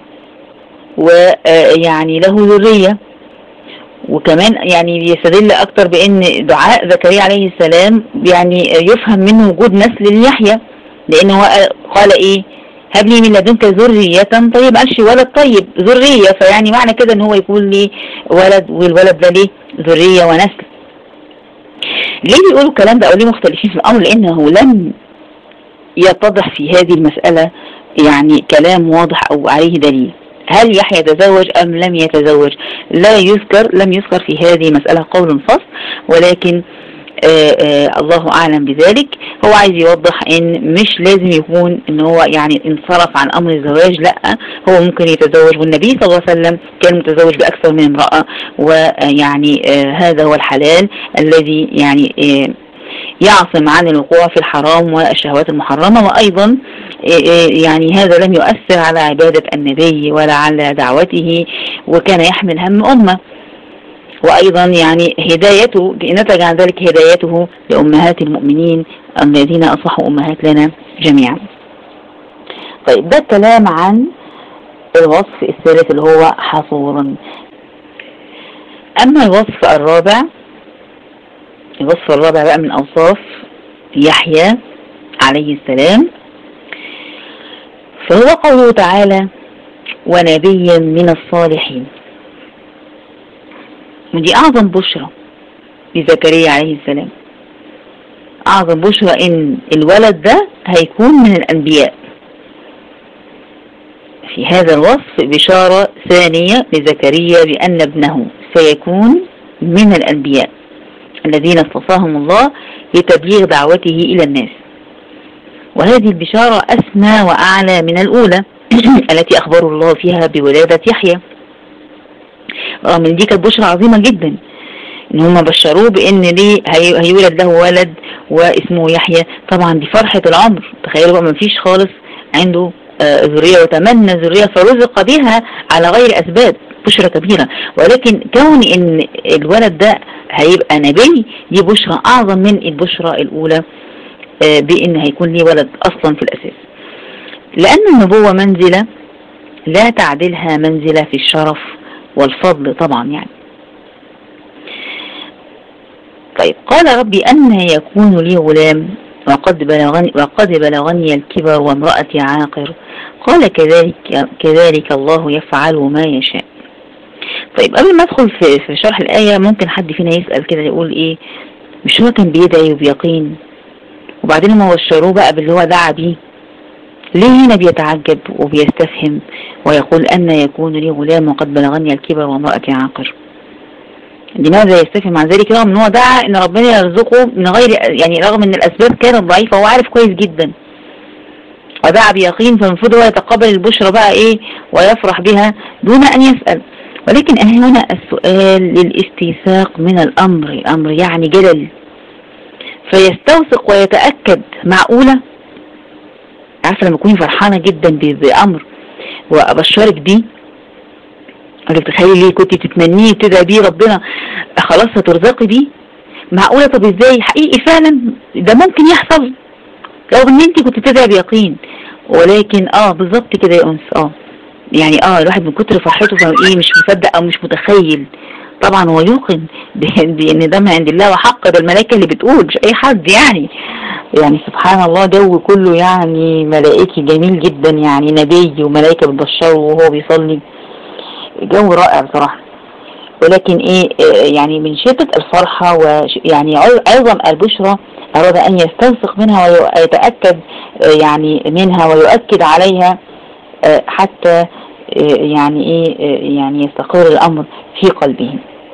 ويعني له ذرية، وكمان يعني يستدل اكتر بان دعاء زكريا عليه السلام يعني يفهم منه وجود نسل ليحيى، لان هو قال ايه؟ هب لي من لدنك ذرية طيب، قالش ولد طيب، ذرية، فيعني معنى كده ان هو يكون لي ولد، والولد ده ليه ذرية ونسل. ليه بيقولوا الكلام ده او ليه مختلفين في الامر؟ لانه لم يتضح في هذه المسألة يعني كلام واضح او عليه دليل. هل يحيى تزوج ام لم يتزوج؟ لم يذكر في هذه المسألة قول فصل، ولكن الله اعلم بذلك. هو عايز يوضح ان مش لازم يكون ان هو يعني انصرف عن امر الزواج، لا، هو ممكن يتزوج، والنبي صلى الله عليه وسلم كان متزوج باكثر من امرأة، ويعني هذا هو الحلال الذي يعني يعصم عن الوقوع في الحرام والشهوات المحرمة. وأيضا يعني هذا لم يؤثر على عبادة النبي ولا على دعوته، وكان يحمل هم أمة. وأيضا يعني هدايته نتج عن ذلك هدايته لأمهات المؤمنين الذين أصلحوا أمهات لنا جميعا. طيب، ده الكلام عن الوصف الثالث اللي هو حصورا. أما الوصف الرابع بقى من أوصاف يحيى عليه السلام، فهو قوله تعالى: ونبيا من الصالحين. ودي أعظم بشرى لزكريا عليه السلام، أعظم بشرى إن الولد ده هيكون من الأنبياء. في هذا الوصف بشارة ثانية لزكريا بأن ابنه سيكون من الأنبياء الذين اصطفاهم الله لتبليغ دعوته إلى الناس. وهذه البشارة أسمى وأعلى من الأولى التي أخبر الله فيها بولادة يحيى، رغم ان دي كانت بشرى عظيمة جدا، ان هم بشروه بان ليه هيولد له ولد واسمه يحيى. طبعا دي فرحة العمر، تخيلوا بقى مفيش خالص عنده ذرية وتمنى ذرية فرزق بها على غير أسباب، بشرى كبيرة. ولكن كون ان الولد ده هيبقى نبي، دي بشرى أعظم من البشرى الأولى بان هيكون ليه ولد أصلا في الأساس، لأن النبوة منزلة لا تعدلها منزلة في الشرف والفضل طبعا يعني. طيب، قال ربي أن يكون لي غلام وقد بلغني الكبر وامرأتي عاقر، قال كذلك الله يفعل ما يشاء. طيب، قبل ما ادخل في شرح الآية، ممكن حد فينا يسأل كده يقول ايه؟ مش هو كان بيدعي وبيقين وبعدين ما بشروه بقى باللي هو دعا بيه؟ ليه هنا بيتعجب وبيستفهم ويقول أن يكون لي غلام وقد بلغني الكبر وامرأتي عاقر؟ لماذا يستفهم عن ذلك رغم ان هو دعا ان ربنا يرزقه من غير، يعني رغم ان الاسباب كانت ضعيفة، هو عارف كويس جدا ودعا بيقين، فالمفروض هو يتقبل البشرى بقى ايه ويفرح بها دون ان يسأل. ولكن هنا السؤال للاستيثاق من الامر يعني جلل، فيستوثق ويتأكد. معقولة؟ عارفة لما تكوني فرحانة جدا بأمر وأبشرك بيه، ولا بتخيلي ليه كنت تتمنيه وتدعي بيه ربنا خلاص هترزقي بيه؟ معقولة؟ طب ازاي؟ حقيقي فعلا ده ممكن يحصل لو ان انت كنت تدعي بيقين. ولكن بالظبط كده يا انس، يعني الواحد من كتر فرحته ايه مش مصدق او مش متخيل. طبعا هو يوقن بان ده من عند الله وحق، ده الملائكة اللي بتقول، مش اي حد يعني سبحان الله، جو كله يعني ملائكي جميل جدا، يعني نبي وملائكة بتبشره وهو بيصلي، جو رائع بصراحة. ولكن يعني من شدة الفرحة ويعني عظم البشرى أراد أن يستوثق منها ويتأكد يعني منها ويؤكد عليها حتى يعني يستقر الأمر في قلبه.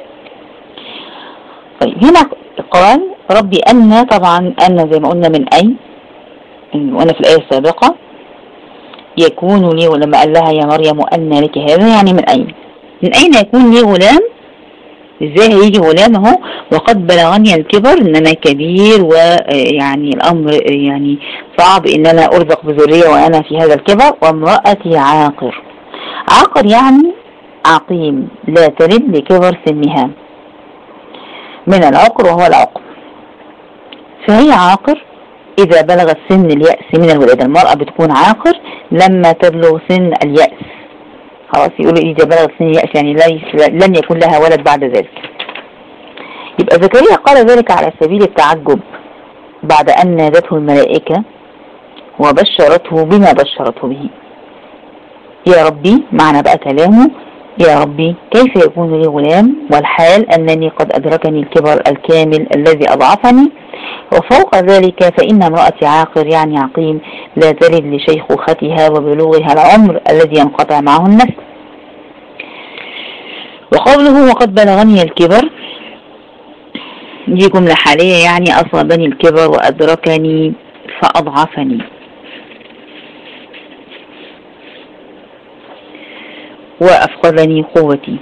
طيب، هنا قال ربي أن، طبعا أن زي ما قلنا من أين، وأنا في الآية السابقة يكون لي، ولما قال لها يا مريم أن لك هذا، يعني من أين يكون لي غلام؟ ازاي هيجي غلام اهو وقد بلغني الكبر، ان انا كبير ويعني الامر يعني صعب ان انا ارزق بذرية وانا في هذا الكبر، وامرأتي عاقر. عاقر يعني عقيم لا تلد لكبر سنها. من العقر وهو العقم. فهي عاقر إذا بلغت سن اليأس من الولادة. المرأة بتكون عاقر لما تبلغ سن اليأس، خلاص يقولوا إذا بلغت سن اليأس يعني لن يكون لها ولد بعد ذلك. يبقى زكريا قال ذلك على سبيل التعجب بعد أن نادته الملائكة وبشرته بما بشرته به. يا ربي، معنى بقى كلامه، يا ربي كيف يكون لي غلام والحال أنني قد أدركني الكبر الكامل الذي أضعفني، وفوق ذلك فإن امرأتي عاقر يعني عقيم لا تلد لشيخوختها وبلوغها العمر الذي ينقطع معه النسل. وقوله وقد بلغني الكبر دي جملة حالية، يعني أصابني الكبر وأدركني فأضعفني. وأفقدني قوتي.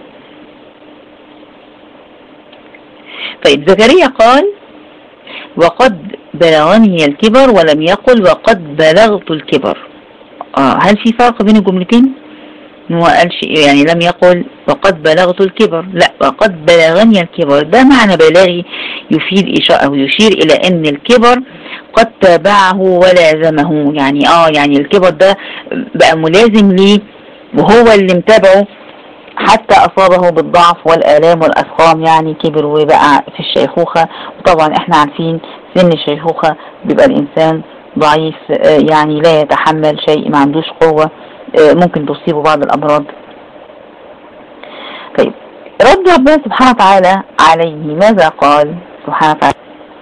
طيب زكريا قال وقد بلغني الكبر ولم يقل وقد بلغت الكبر. هل في فرق بين الجملتين؟ هو قالش يعني لم يقل وقد بلغت الكبر، لا، وقد بلغني الكبر. ده معنى بلاغي يفيد إشارة أو يشير إلى أن الكبر قد تابعه ولازمه، يعني الكبر ده بقى ملازم ليه وهو اللي متابعه حتى أصابه بالضعف والآلام والأسقام، يعني كبر وبقى في الشيخوخة. وطبعا احنا عارفين سن الشيخوخة بيبقى الإنسان ضعيف، يعني لا يتحمل شيء، ما عندوش قوة، ممكن تصيبه بعض الأمراض. طيب رد ربنا سبحانه وتعالى عليه ماذا قال سبحانه وتعالى؟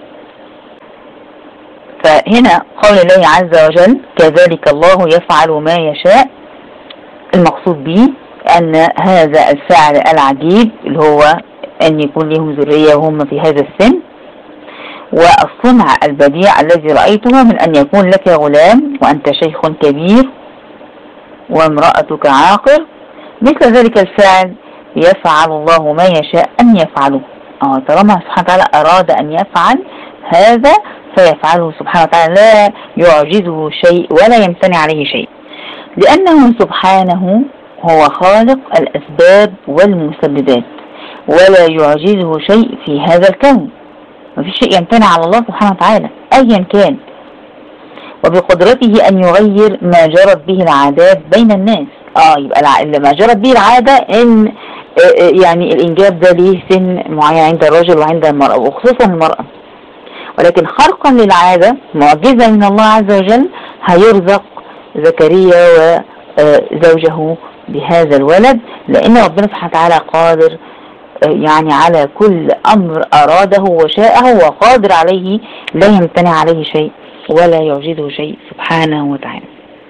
فهنا قول الله عز وجل كذلك الله يفعل ما يشاء. المقصود به أن هذا الفعل العجيب اللي هو أن يكون لهم ذرية وهم في هذا السن، والصنع البديع الذي رأيته من أن يكون لك غلام وأنت شيخ كبير وامرأتك عاقر، مثل ذلك الفعل يفعل الله ما يشاء أن يفعله. طالما سبحانه وتعالى أراد أن يفعل هذا فيفعله سبحانه وتعالى، لا يعجزه شيء ولا يمتنع عليه شيء، لأنه سبحانه هو خالق الأسباب والمسببات ولا يعجزه شيء في هذا الكون. ما في شيء يمتنع على الله سبحانه وتعالى أيا كان، وبقدرته أن يغير ما جرت به العادات بين الناس. يبقى ما جرت به العادة إن يعني الإنجاب ده ليه سن معين عند الرجل وعند المرأة وخصوصا المرأة، ولكن خرقا للعادة معجزة من الله عز وجل هيرزق زكريا وزوجه بهذا الولد، لأن ربنا سبحانه وتعالى قادر يعني على كل أمر أراده وشاءه وقادر عليه، لا يمتنع عليه شيء ولا يعجزه شيء سبحانه وتعالى.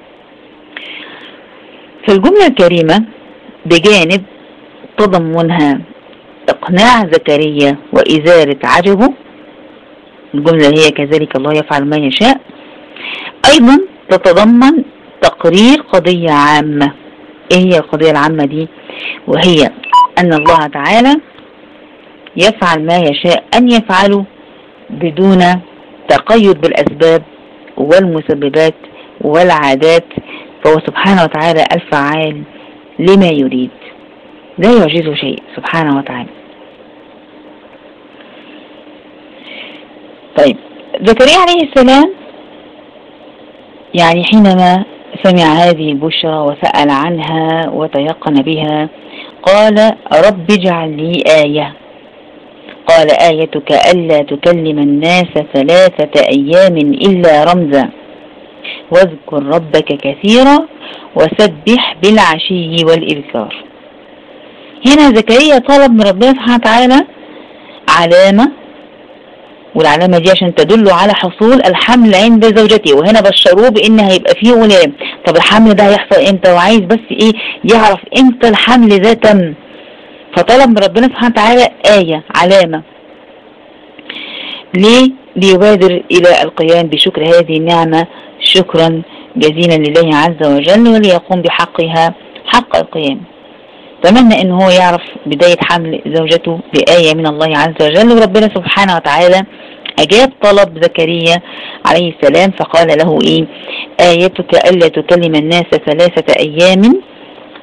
في الجملة الكريمة بجانب تضمنها إقناع زكريا وإزالة عجبه، الجملة هي كذلك الله يفعل ما يشاء، أيضا تتضمن تقرير قضية عامة. إيه هي القضية العامة دي؟ وهي أن الله تعالى يفعل ما يشاء أن يفعله بدون تقيد بالأسباب والمسببات والعادات، فهو سبحانه وتعالى الفعال لما يريد، لا يعجزه شيء سبحانه وتعالى. طيب زكريا عليه السلام يعني حينما سمع هذه البشرى وسأل عنها وتيقن بها قال رب اجعل لي آية. قال آيتك ألا تكلم الناس 3 أيام إلا رمزا واذكر ربك كثيرا وسبح بالعشي والإبكار. هنا زكريا طلب من ربنا سبحانه وتعالى علامة، والعلامة دي عشان تدل على حصول الحمل عند زوجته، وهنا بشروه بان هيبقى فيه غلام. طب الحمل ده هيحصل امتى؟ وعايز بس يعرف امتى الحمل ده تم، فطلب من ربنا سبحانه وتعالى آية، علامة. ليه؟ ليبادر الى القيام بشكر هذه النعمة شكرا جزيلا لله عز وجل، وليقوم بحقها حق القيام. تمنى ان هو يعرف بداية حمل زوجته بآية من الله عز وجل، وربنا سبحانه وتعالى اجاب طلب زكريا عليه السلام فقال له آيتك ألا تكلم الناس 3 أيام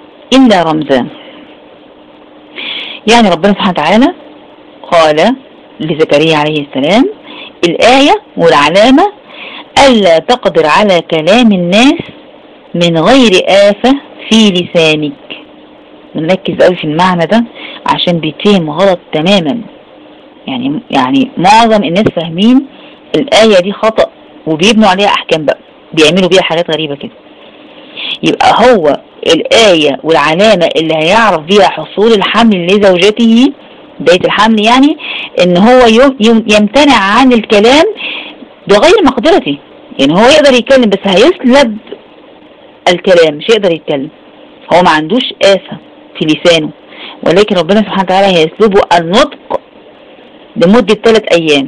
إلا رمزا. يعني ربنا سبحانه وتعالى قال لزكريا عليه السلام الآية والعلامة ألا تقدر على كلام الناس من غير آفة في لسانك. نركز قوي في المعنى ده عشان بيتفهم غلط تماما. يعني معظم الناس فاهمين الآية دي خطأ وبيبنوا عليها أحكام بقى، بيعملوا بيها حاجات غريبة كده. يبقى هو الآية والعلامة اللي هيعرف بيها حصول الحمل لزوجته، بداية الحمل يعني، ان هو يمتنع عن الكلام بغير مقدرته. يعني هو يقدر يتكلم بس هيسلب الكلام، مش يقدر يتكلم، هو ما عندوش آفة في لسانه، ولكن ربنا سبحانه وتعالى هيسلبه النطق لمدة 3 أيام.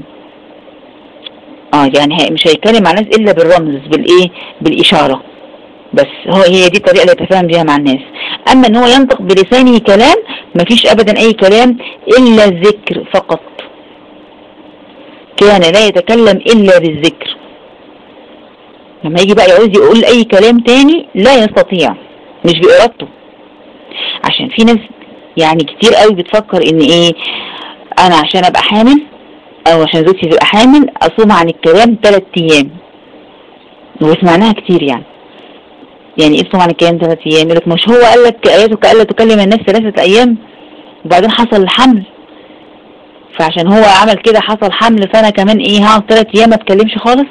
يعني مش هيتكلم مع الناس إلا بالرمز، بالإشارة بس. هي دي الطريقة اللي يتفاهم بيها مع الناس. أما ان هو ينطق بلسانه كلام، مفيش أبدا أي كلام إلا الذكر فقط. كان لا يتكلم إلا بالذكر. لما يجي بقى يعوز يقول أي كلام تاني لا يستطيع، مش بإرادته. عشان في ناس يعني كتير قوي بتفكر ان انا عشان ابقى حامل او عشان زوجتي تبقى حامل اصوم عن الكلام 3 أيام. وسمعناها كتير يعني ايه تصوم عن الكلام 3 أيام؟ يقولك مش هو قال لك اياتك الا تكلم الناس 3 أيام وبعدين حصل الحمل، فعشان هو عمل كده حصل حمل، فانا كمان هقعد 3 أيام ما اتكلمش خالص.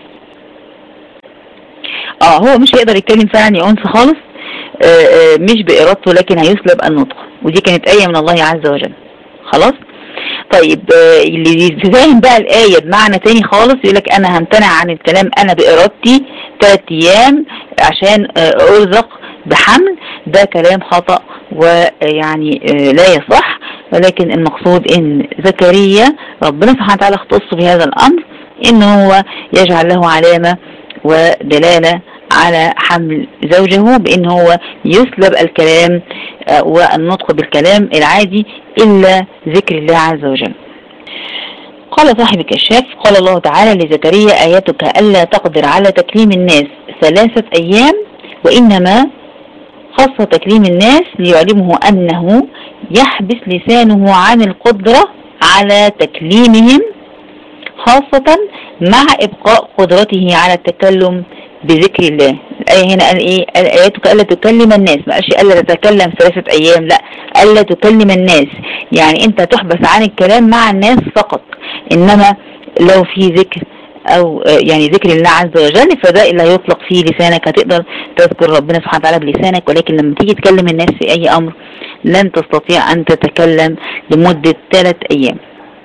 هو مش هيقدر يتكلم فعلا يا انس خالص، مش بإرادته، لكن هيسلب النطق. ودي كانت آية من الله عز وجل. خلاص. طيب اللي يفهم بقى الآية بمعنى تاني خالص، يقولك أنا همتنع عن الكلام أنا بإرادتي 3 أيام عشان أرزق بحمل، ده كلام خطأ ويعني لا يصح. ولكن المقصود إن زكريا ربنا سبحانه وتعالى اختص بهذا الأمر، إن هو يجعل له علامة ودلالة على حمل زوجه، بأن هو يسلب الكلام والنطق بالكلام العادي إلا ذكر الله عز وجل. قال صاحب الكشاف قال الله تعالى لزكريا آياتك ألا تقدر على تكليم الناس 3 أيام، وإنما خاصة تكليم الناس ليعلمه أنه يحبس لسانه عن القدرة على تكليمهم، خاصة مع إبقاء قدرته على التكلم بذكر الله. الآية هنا قال قال آياتك ألا تكلم الناس، ما قالش ألا تتكلم 3 أيام، لا، ألا تكلم الناس، يعني أنت تحبس عن الكلام مع الناس فقط. إنما لو في ذكر أو يعني ذكر الله عز وجل فده اللي هيطلق فيه لسانك، هتقدر تذكر ربنا سبحانه وتعالى بلسانك، ولكن لما تيجي تكلم الناس في أي أمر لن تستطيع أن تتكلم لمدة 3 أيام.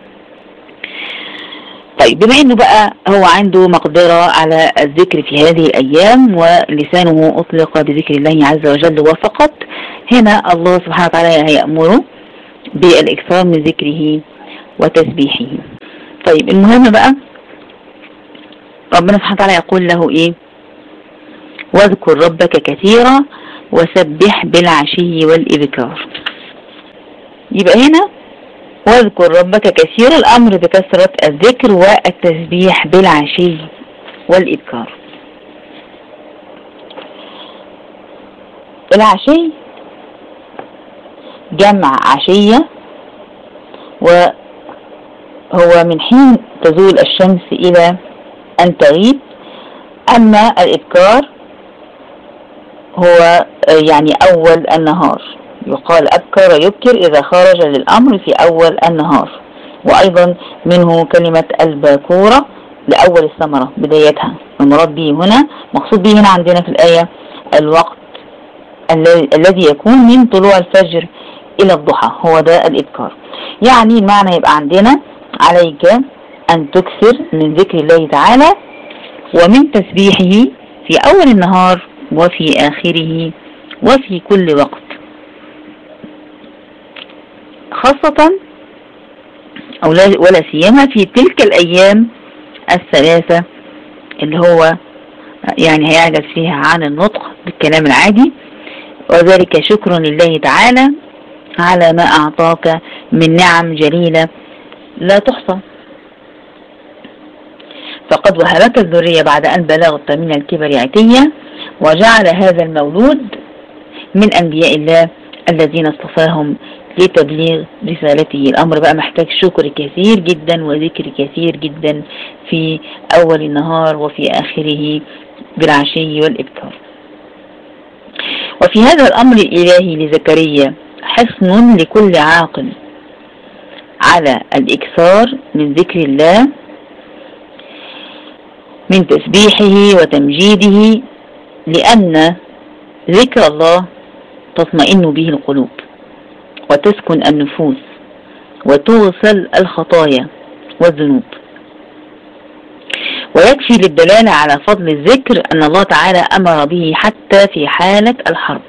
طيب بما انه بقى هو عنده مقدرة على الذكر في هذه الايام ولسانه اطلق بذكر الله عز وجل وفقط، هنا الله سبحانه وتعالى هيأمره بالاكثار من ذكره وتسبيحه. طيب المهم بقى ربنا سبحانه وتعالى يقول له واذكر ربك كثيرا وسبح بالعشي والإبكار. يبقى هنا واذكر ربك كثيرا، الأمر بكثرة الذكر والتسبيح بالعشي والإبكار. العشي جمع عشية، وهو من حين تزول الشمس إلى أن تغيب. أما الإبكار هو يعني أول النهار، يقال أبكر يبكر إذا خرج للأمر في أول النهار. وأيضا منه كلمة الباكورة لأول الثمرة بدايتها. المراد به هنا مقصود به هنا عندنا في الآية الوقت الذي يكون من طلوع الفجر إلى الضحى، هو ده الإبكار. يعني المعنى يبقى عندنا عليك أن تكثر من ذكر الله تعالى ومن تسبيحه في أول النهار وفي آخره وفي كل وقت، خاصة أو ولا سيما في تلك الأيام 3 اللي هو يعني هيعجز فيها عن النطق بالكلام العادي، وذلك شكر لله تعالى على ما أعطاك من نعم جليلة لا تحصى. فقد وهبك الذرية بعد أن بلغت من الكبر عتية، وجعل هذا المولود من أنبياء الله الذين اصطفاهم لتبليغ رسالته. الأمر بقى محتاج شكر كثير جدا وذكر كثير جدا في أول النهار وفي آخره بالعشي والإبكار. وفي هذا الأمر الإلهي لزكريا حصن لكل عاقل على الإكثار من ذكر الله، من تسبيحه وتمجيده، لأن ذكر الله تطمئن به القلوب وتسكن النفوس وتغسل الخطايا والذنوب. ويكفي للدلالة على فضل الذكر أن الله تعالى أمر به حتى في حالة الحرب،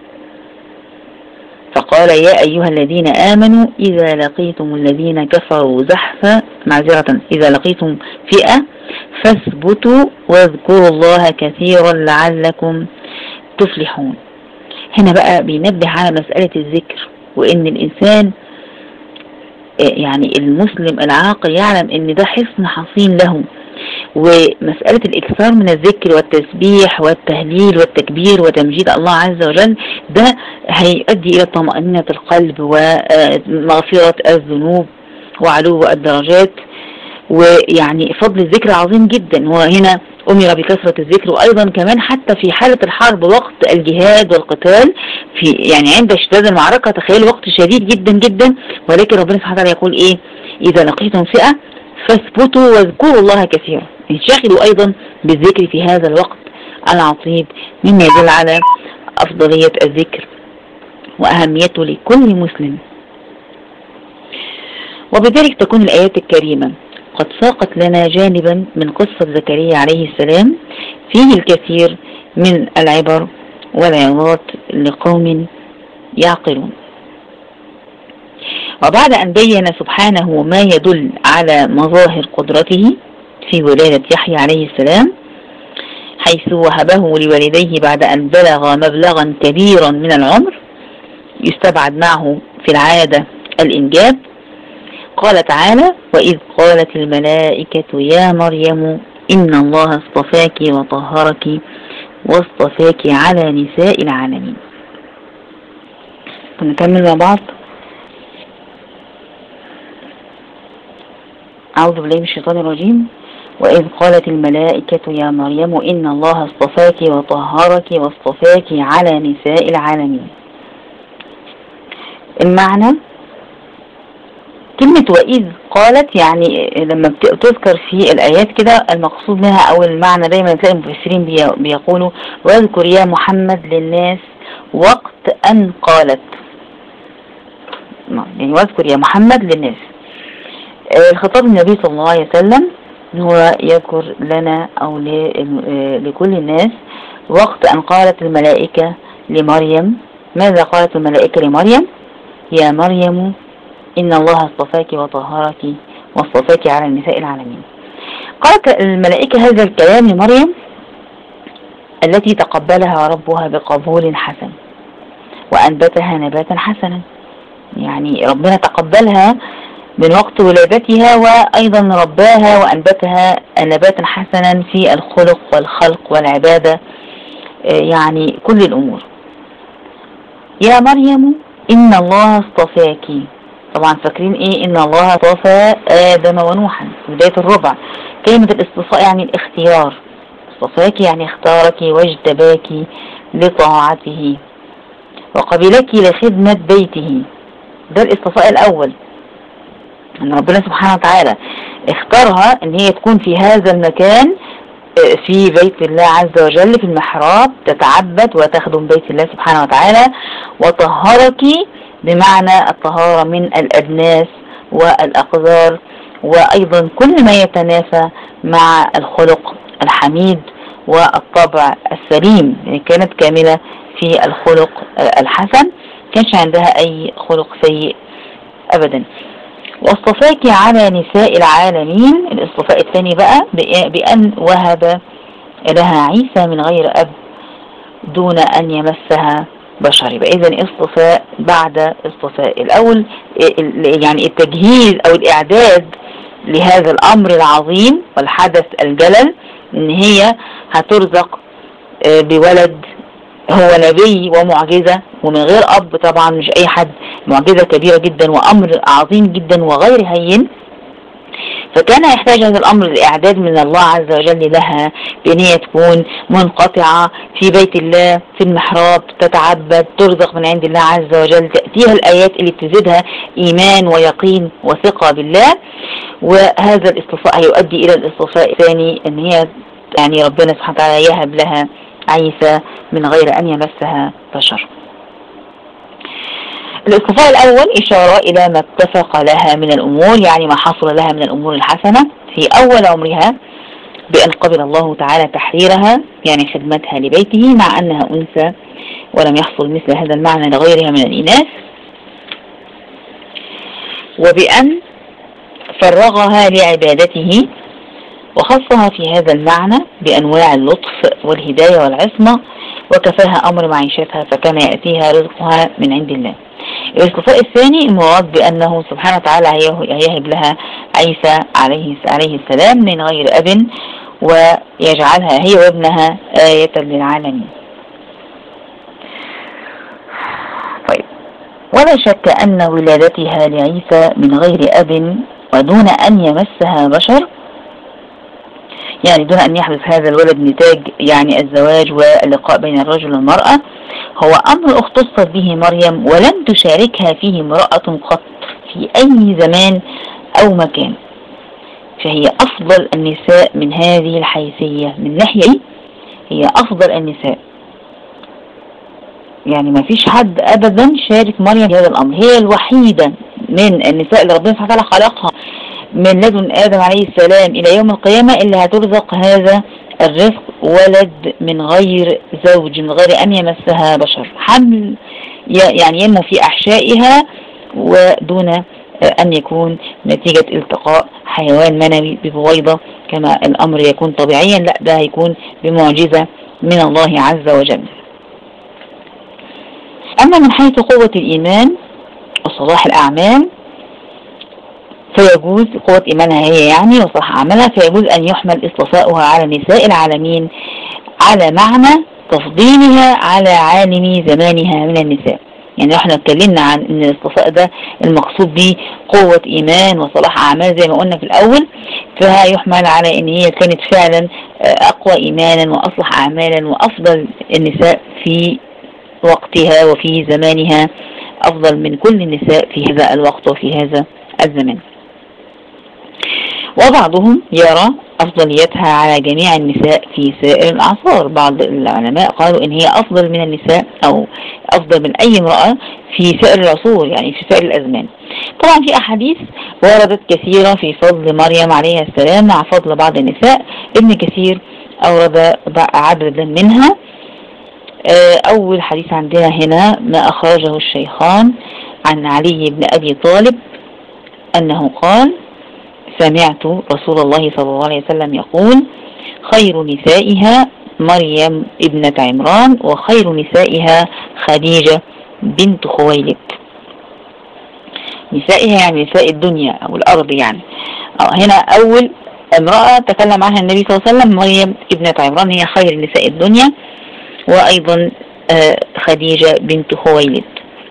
فقال يا أيها الذين آمنوا إذا لقيتم الذين كفروا زحفا إذا لقيتم فئة فاثبتوا واذكروا الله كثيرا لعلكم تفلحون. هنا بقى بينبه على مسألة الذكر، وإن الإنسان يعني المسلم العاقل يعلم إن ده حصن حصين له. ومسألة الإكثار من الذكر والتسبيح والتهليل والتكبير وتمجيد الله عز وجل ده هيؤدي إلى طمأنينة القلب ومغفرة الذنوب وعلو الدرجات. ويعني فضل الذكر عظيم جدا. هو هنا أمر بكثرة الذكر، وأيضا كمان حتى في حالة الحرب وقت الجهاد والقتال، في يعني عند اشتداد المعركة، تخيل وقت شديد جدا جدا، ولكن ربنا سبحانه وتعالى يقول إيه؟ إذا لقيتم فئة فاثبتوا واذكروا الله كثيرا. انشغلوا أيضا بالذكر في هذا الوقت العصيب، مما يدل على أفضلية الذكر وأهميته لكل مسلم. وبذلك تكون الآيات الكريمة قد ساقت لنا جانبا من قصة زكريا عليه السلام فيه الكثير من العبر والعظات لقوم يعقلون. وبعد أن بين سبحانه ما يدل على مظاهر قدرته في ولادة يحيى عليه السلام، حيث وهبه لوالديه بعد أن بلغ مبلغا كبيرا من العمر يستبعد معه في العادة الإنجاب، قال تعالى وإذ قالت الملائكة يا مريم إن الله اصطفاك وطهرك واصطفاك على نساء العالمين. نكمل مع بعض. أعوذ بالله من الشيطان الرجيم. وإذ قالت الملائكة يا مريم إن الله اصطفاك وطهرك واصطفاك على نساء العالمين. المعنى كلمة وإذ قالت يعني لما تذكر في الآيات كده المقصود منها أو المعنى دايما تلاقي المفسرين بيقولوا واذكر يا محمد للناس وقت أن قالت، يعني واذكر يا محمد للناس. الخطاب النبي صلى الله عليه وسلم هو يذكر لنا أو لكل الناس وقت أن قالت الملائكة لمريم. ماذا قالت الملائكة لمريم؟ يا مريم إن الله اصطفاك وطهرك واصطفاك على النساء العالمين. قالت الملائكة هذا الكلام لمريم التي تقبلها ربها بقبول حسن وأنبتها نباتا حسنا، يعني ربنا تقبلها من وقت ولادتها وأيضا رباها وأنبتها نباتا حسنا في الخلق والخلق والعبادة، يعني كل الأمور. يا مريم إن الله اصطفاك، طبعا فاكرين ايه؟ إن الله اصطفى آدم ونوحا في بداية الربع. كلمة الاصطفاء يعني الاختيار، اصطفاك يعني اختارك واجتباك لطاعته وقبلك لخدمة بيته. ده الاصطفاء الأول، أن ربنا سبحانه وتعالى اختارها أن هي تكون في هذا المكان في بيت الله عز وجل في المحراب تتعبد وتخدم بيت الله سبحانه وتعالى. وطهرك بمعنى الطهارة من الأدناس والأقذار وأيضا كل ما يتنافى مع الخلق الحميد والطبع السليم، يعني كانت كاملة في الخلق الحسن، كانش عندها أي خلق سيء أبدا. واصطفاك على نساء العالمين. الاصطفاء الثاني بقى بأن وهب لها عيسى من غير أب دون أن يمسها بشر. يبقى إذن اصطفاء بعد اصطفاء. الأول يعني التجهيز أو الإعداد لهذا الأمر العظيم والحدث الجلل، إن هي هترزق بولد هو نبي ومعجزة ومن غير أب، طبعا مش أي حد معجزة كبيرة جدا وأمر عظيم جدا وغير هين، فكان يحتاج هذا الأمر لإعداد من الله عز وجل لها، بأن هي تكون منقطعة في بيت الله في المحراب، تتعبد، ترزق من عند الله عز وجل، تأتيها الآيات اللي تزيدها إيمان ويقين وثقة بالله. وهذا الاصطفاء هيؤدي إلى الاصطفاء الثاني، أن هي يعني ربنا سبحانه وتعالى يهب لها عيسى من غير أن يمسها بشر. الاصطفاء الأول إشارة إلى ما اتفق لها من الأمور، يعني ما حصل لها من الأمور الحسنة في أول عمرها، بأن قبل الله تعالى تحريرها يعني خدمتها لبيته مع أنها أنثى، ولم يحصل مثل هذا المعنى لغيرها من الإناث، وبأن فرغها لعبادته وخصها في هذا المعنى بأنواع اللطف والهداية والعصمة، وكفاها أمر معيشتها فكان يأتيها رزقها من عند الله. الاصطفاء الثاني المراد بأنه سبحانه وتعالى هيهب لها عيسى عليه السلام من غير أب، ويجعلها هي وابنها آية للعالمين. طيب، ولا شك أن ولادتها لعيسى من غير أب ودون أن يمسها بشر، يعني دون أن يحدث هذا الولد نتاج يعني الزواج واللقاء بين الرجل والمرأة، هو أمر اختصت به مريم ولم تشاركها فيه امرأة قط في أي زمان أو مكان، فهي أفضل النساء من هذه الحيثية. من ناحية هي أفضل النساء، يعني ما فيش حد أبدا شارك مريم في هذا الأمر، هي الوحيدة من النساء اللي ربنا سبحانه وتعالى خلقها من لدن آدم عليه السلام إلى يوم القيامة اللي هترزق هذا الرزق ولد من غير زوج، من غير أن يمسها بشر، حمل يعني ينمو في أحشائها ودون أن يكون نتيجة التقاء حيوان منوي ببويضة كما الأمر يكون طبيعيا، لا ده هيكون بمعجزة من الله عز وجل. أما من حيث قوة الإيمان وصلاح الأعمال فيجوز، قوة إيمانها هي يعني وصلاح أعمالها، فيجوز أن يحمل اصطفاؤها على نساء العالمين على معنى تفضيلها على عالم زمانها من النساء. يعني احنا اتكلمنا عن ان الاصطفاء ده المقصود به قوة إيمان وصلاح أعمال زي ما قلنا في الأول، فهيحمل على ان هي كانت فعلا أقوى إيمانا وأصلح أعمالا وأفضل النساء في وقتها وفي زمانها، أفضل من كل النساء في هذا الوقت وفي هذا الزمان. وبعضهم يرى أفضليتها على جميع النساء في سائر الأعصار، بعض العلماء قالوا إن هي أفضل من النساء أو أفضل من أي امرأة في سائر العصور، يعني في سائر الأزمان. طبعا في أحاديث وردت كثيرة في فضل مريم عليها السلام مع فضل بعض النساء. ابن كثير أورد عددا منها. أول حديث عندنا هنا ما أخرجه الشيخان عن علي بن أبي طالب أنه قال: سمعت رسول الله صلى الله عليه وسلم يقول: خير نسائها مريم ابنة عمران وخير نسائها خديجة بنت خويلد. نسائها يعني نساء الدنيا أو الأرض يعني. هنا أول امرأة تكلم عنها النبي صلى الله عليه وسلم مريم ابنة عمران، هي خير نساء الدنيا، وأيضا خديجة بنت خويلد.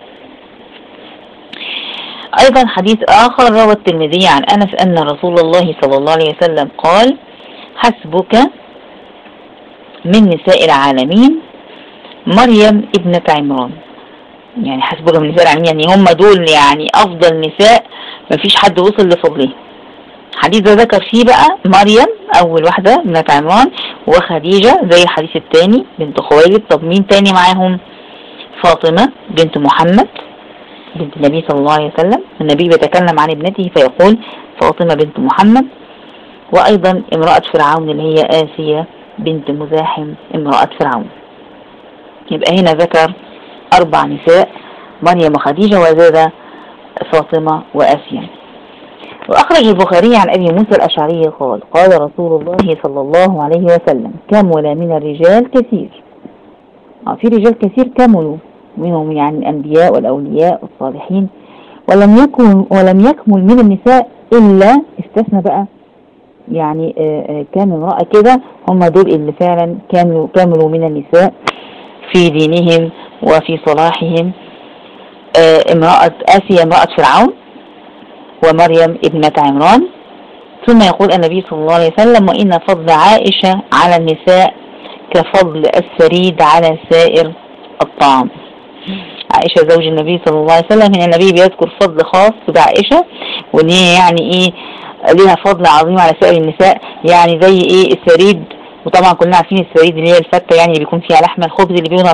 أيضا حديث آخر روى الترمذي عن أنس أن رسول الله صلى الله عليه وسلم قال: حسبك من نساء العالمين مريم ابنة عمران. يعني حسبك من نساء العالمين يعني هم دول يعني أفضل نساء، ما فيش حد وصل لفضله. حديث ده ذكر فيه بقى مريم أول واحدة ابنة عمران، وخديجة زي الحديث الثاني بنت خويلد. طب مين تاني معاهم؟ فاطمة بنت محمد بنت النبي صلى الله عليه وسلم. النبي بيتكلم عن ابنته فيقول فاطمة بنت محمد. وأيضا امرأة فرعون اللي هي آسيا بنت مزاحم امرأة فرعون. يبقى هنا ذكر 4 نساء: مريم وخديجة وزاد فاطمة وآسيا. وأخرج البخاري عن أبي موسى الأشعري قال: قال رسول الله صلى الله عليه وسلم: كمل من الرجال كثير. في رجال كثير كملوا منهم يعني الأنبياء والأولياء والصالحين، ولم يكمل من النساء إلا استثنى بقى يعني كام امرأة كده، هم دول اللي فعلا كاملوا من النساء في دينهم وفي صلاحهم امرأة آسيا امرأة فرعون، ومريم ابنة عمران. ثم يقول النبي صلى الله عليه وسلم: وإن فضل عائشة على النساء كفضل الثريد على سائر الطعام. عائشة زوج النبي صلى الله عليه وسلم، هنا النبي بيذكر فضل خاص بعائشة، وان هي يعني ايه ليها فضل عظيم على سائر النساء، يعني زي ايه الثريد. وطبعا كلنا عارفين الثريد اللي هي الفتة، يعني اللي بيكون فيها لحمة، الخبز اللي بيوضع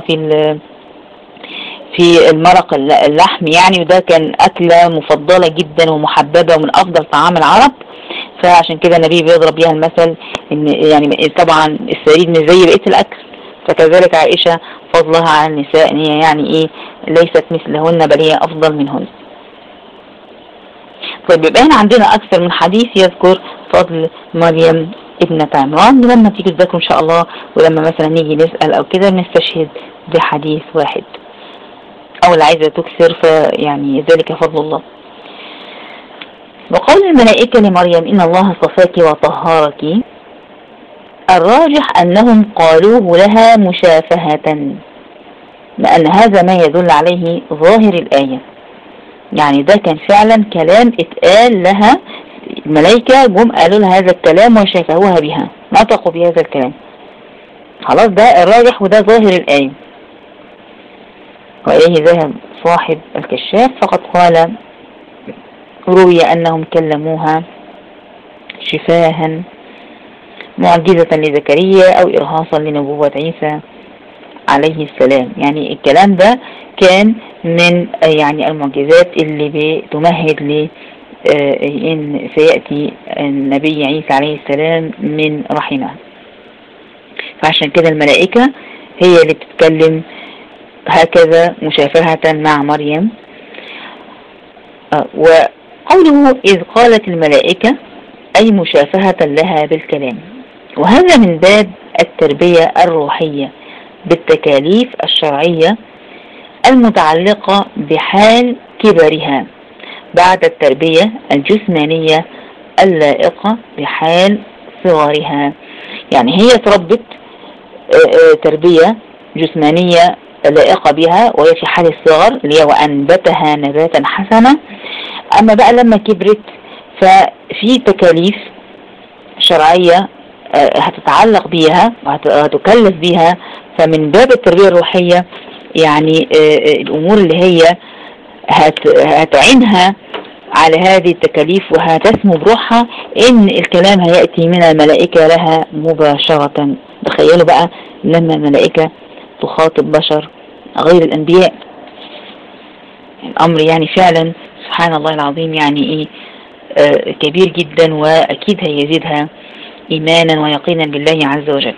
في المرق اللحم يعني، وده كان أكلة مفضلة جدا ومحببة ومن أفضل طعام العرب. فعشان كده النبي بيضرب بيها المثل ان يعني طبعا الثريد مش زي بقية الأكل، فكذلك عائشة فضلها على النساء ان هي يعني ايه ليست مثلهن بل هي أفضل منهن. طيب يبقى هنا عندنا أكثر من حديث يذكر فضل مريم ابنة عمران، لما تيجي تذكر إن شاء الله، ولما مثلا نيجي نسأل أو كده نستشهد بحديث واحد، أو اللي عايزة تكثر فيعني ذلك فضل الله. وقول الملائكة لمريم: إن الله صفاك وطهارك، الراجح أنهم قالوه لها مشافهة، لأن هذا ما يدل عليه ظاهر الآية. يعني ده كان فعلا كلام اتقال لها، الملائكة جم قالوا لها هذا الكلام وشافهوها بها، نطقوا بهذا الكلام. خلاص ده الراجح وده ظاهر الآية. وإليه ذهب صاحب الكشاف فقد قال: روي أنهم كلموها شفاها معجزة لزكريا أو إرهاصا لنبوة عيسى عليه السلام. يعني الكلام ده كان من يعني المعجزات اللي بتمهد ل إن سيأتي النبي عيسى عليه السلام من رحمه. فعشان كده الملائكة هي اللي بتتكلم هكذا مشافهة مع مريم. وقوله إذ قالت الملائكة أي مشافهة لها بالكلام، وهذا من باب التربية الروحية بالتكاليف الشرعية المتعلقة بحال كبرها بعد التربية الجسمانية اللائقة بحال صغرها. يعني هي تربت تربية جسمانية لائقة بها وهي في حال الصغر اللي هي وأنبتها نباتا حسنا. أما بقى لما كبرت ففي تكاليف شرعية هتتعلق بيها وهتكلف بيها، فمن باب التربية الروحية يعني الأمور اللي هي هتعينها على هذه التكاليف وهتسمو بروحها إن الكلام هيأتي من الملائكة لها مباشرة. تخيلوا بقى لما الملائكة تخاطب بشر غير الأنبياء، الأمر يعني فعلا سبحان الله العظيم يعني إيه كبير جدا، وأكيد هيزيدها إيمانا ويقينا بالله عز وجل.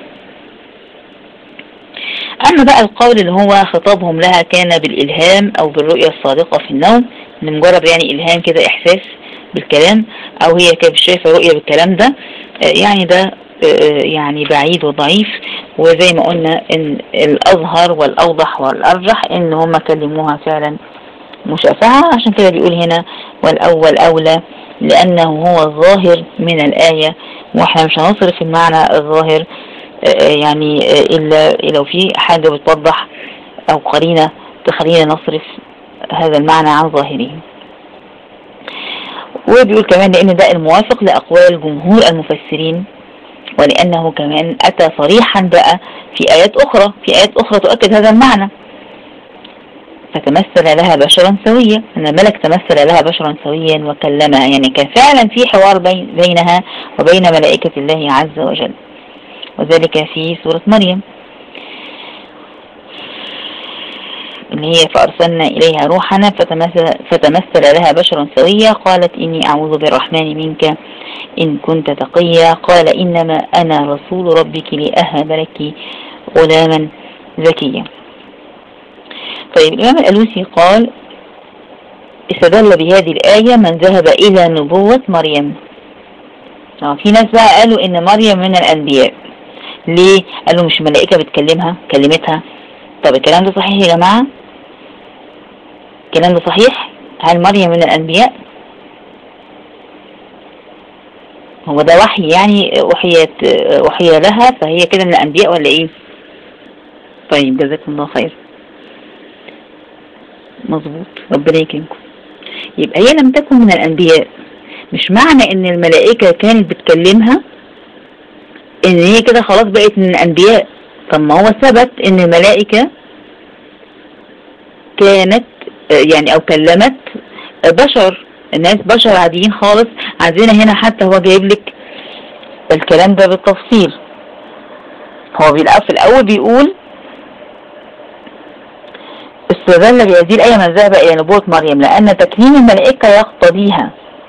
أما بقى القول اللي هو خطابهم لها كان بالإلهام أو بالرؤية الصادقة في النوم، من مجرد يعني إلهام كده إحساس بالكلام، أو هي كانت شايفة رؤية بالكلام ده، يعني ده يعني بعيد وضعيف. وزي ما قلنا إن الأظهر والأوضح والأرجح إن هم كلموها فعلا مشافهة. عشان كده بيقول هنا والأول أولى لأنه هو الظاهر من الآية، وإحنا مش هنصرف المعنى الظاهر يعني إلا لو في حاجة بتوضح أو قرينة تخلينا نصرف هذا المعنى عن ظاهره. وبيقول كمان لأن ده الموافق لأقوال جمهور المفسرين، ولأنه كمان أتى صريحا بقى في آيات أخرى تؤكد هذا المعنى. فتمثل لها بشرا سويا، أن الملك تمثل لها بشرا سويا وكلمها، يعني كان فعلا في حوار بينها وبين ملائكة الله عز وجل، وذلك في سورة مريم اللي هي فأرسلنا إليها روحنا فتمثل لها بشرا سويا قالت إني أعوذ بالرحمن منك إن كنت تقيا قال إنما أنا رسول ربك لأهب لك غلاما زكيا. طيب الإمام الألوسي قال استدل بهذه الآية من ذهب إلى نبوة مريم. في ناس بقى قالوا إن مريم من الأنبياء. ليه؟ قالوا مش ملائكة كلمتها. طب الكلام ده صحيح يا جماعة؟ الكلام ده صحيح؟ هل مريم من الأنبياء؟ هو ده وحي يعني وحي لها فهي كده من الأنبياء ولا إيه؟ طيب جزاكم الله خير. مظبوط، ربنا يكرمكم. يبقى هي لم تكن من الأنبياء، مش معنى ان الملائكة كانت بتكلمها ان هي كده خلاص بقت من الأنبياء. طب ما هو ثبت ان الملائكة كانت يعني او كلمت بشر، الناس بشر عاديين خالص. عندنا هنا حتى هو جايب لك الكلام ده بالتفصيل. هو في الأول بيقول استدل بهذه الآية من ذهب إلى نبوة مريم لأن تكريم الملائكة يقتضيها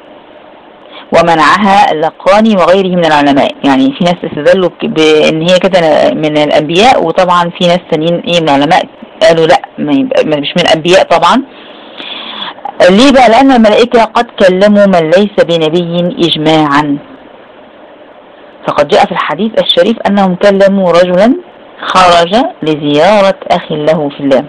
ومنعها اللقاني وغيره من العلماء. يعني في ناس استدلوا بأن هي كده من الأنبياء، وطبعا في ناس تانيين من العلماء قالوا لا مش من الأنبياء طبعا. ليه بقى؟ لأن الملائكة قد كلموا من ليس بنبي إجماعا، فقد جاء في الحديث الشريف أنهم كلموا رجلا خرج لزيارة أخ له في الله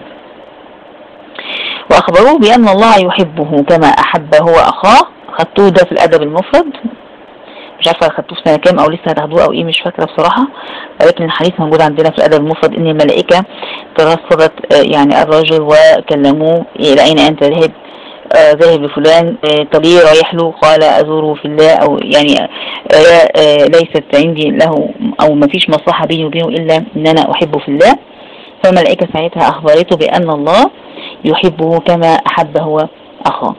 وأخبروه بأن الله يحبه كما أحب هو أخاه. خدتوه ده في الأدب المفرد، مش عارفة خدتوه في سنة كام أو لسه هتاخدوه أو إيه، مش فاكرة بصراحة، ولكن الحديث موجود عندنا في الأدب المفرد إن الملائكة ترصدت يعني الرجل وكلموه إلى أين أنت ذاهب؟ ذاهب لفلان. طب ليه رايح له؟ قال أزوره في الله، أو يعني ليست عندي له أو ما فيش مصلحة بيني وبينه إلا إن أنا أحبه في الله. فالملائكة ساعتها أخبرته بأن الله يحبه كما أحب هو أخاه.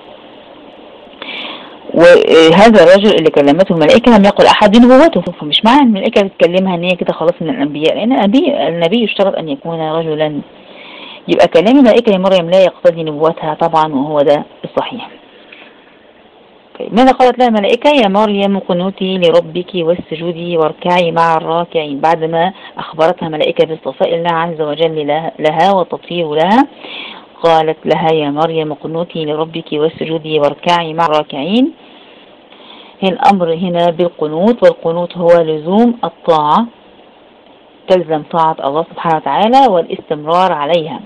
وهذا الرجل اللي كلمته الملائكة لم يقل أحد نبوته، فمش معنى الملائكة بتكلمها ان هي كده خلاص من الأنبياء، لأن النبي يشترط أن يكون رجلا. يبقى كلام الملائكة لمريم لا يقتضي نبوتها طبعا، وهو ده الصحيح. ماذا قالت لها الملائكة؟ يا مريم قنوتي لربك واسجدي واركعي مع الراكعين. بعد ما أخبرتها ملائكة باصطفاء الله عز وجل لها وتطهير لها، قالت لها يا مريم قنوتي لربك واسجدي واركعي مع الراكعين. الأمر هنا بالقنوت، والقنوت هو لزوم الطاعة، تلزم طاعة الله سبحانه وتعالى والاستمرار عليها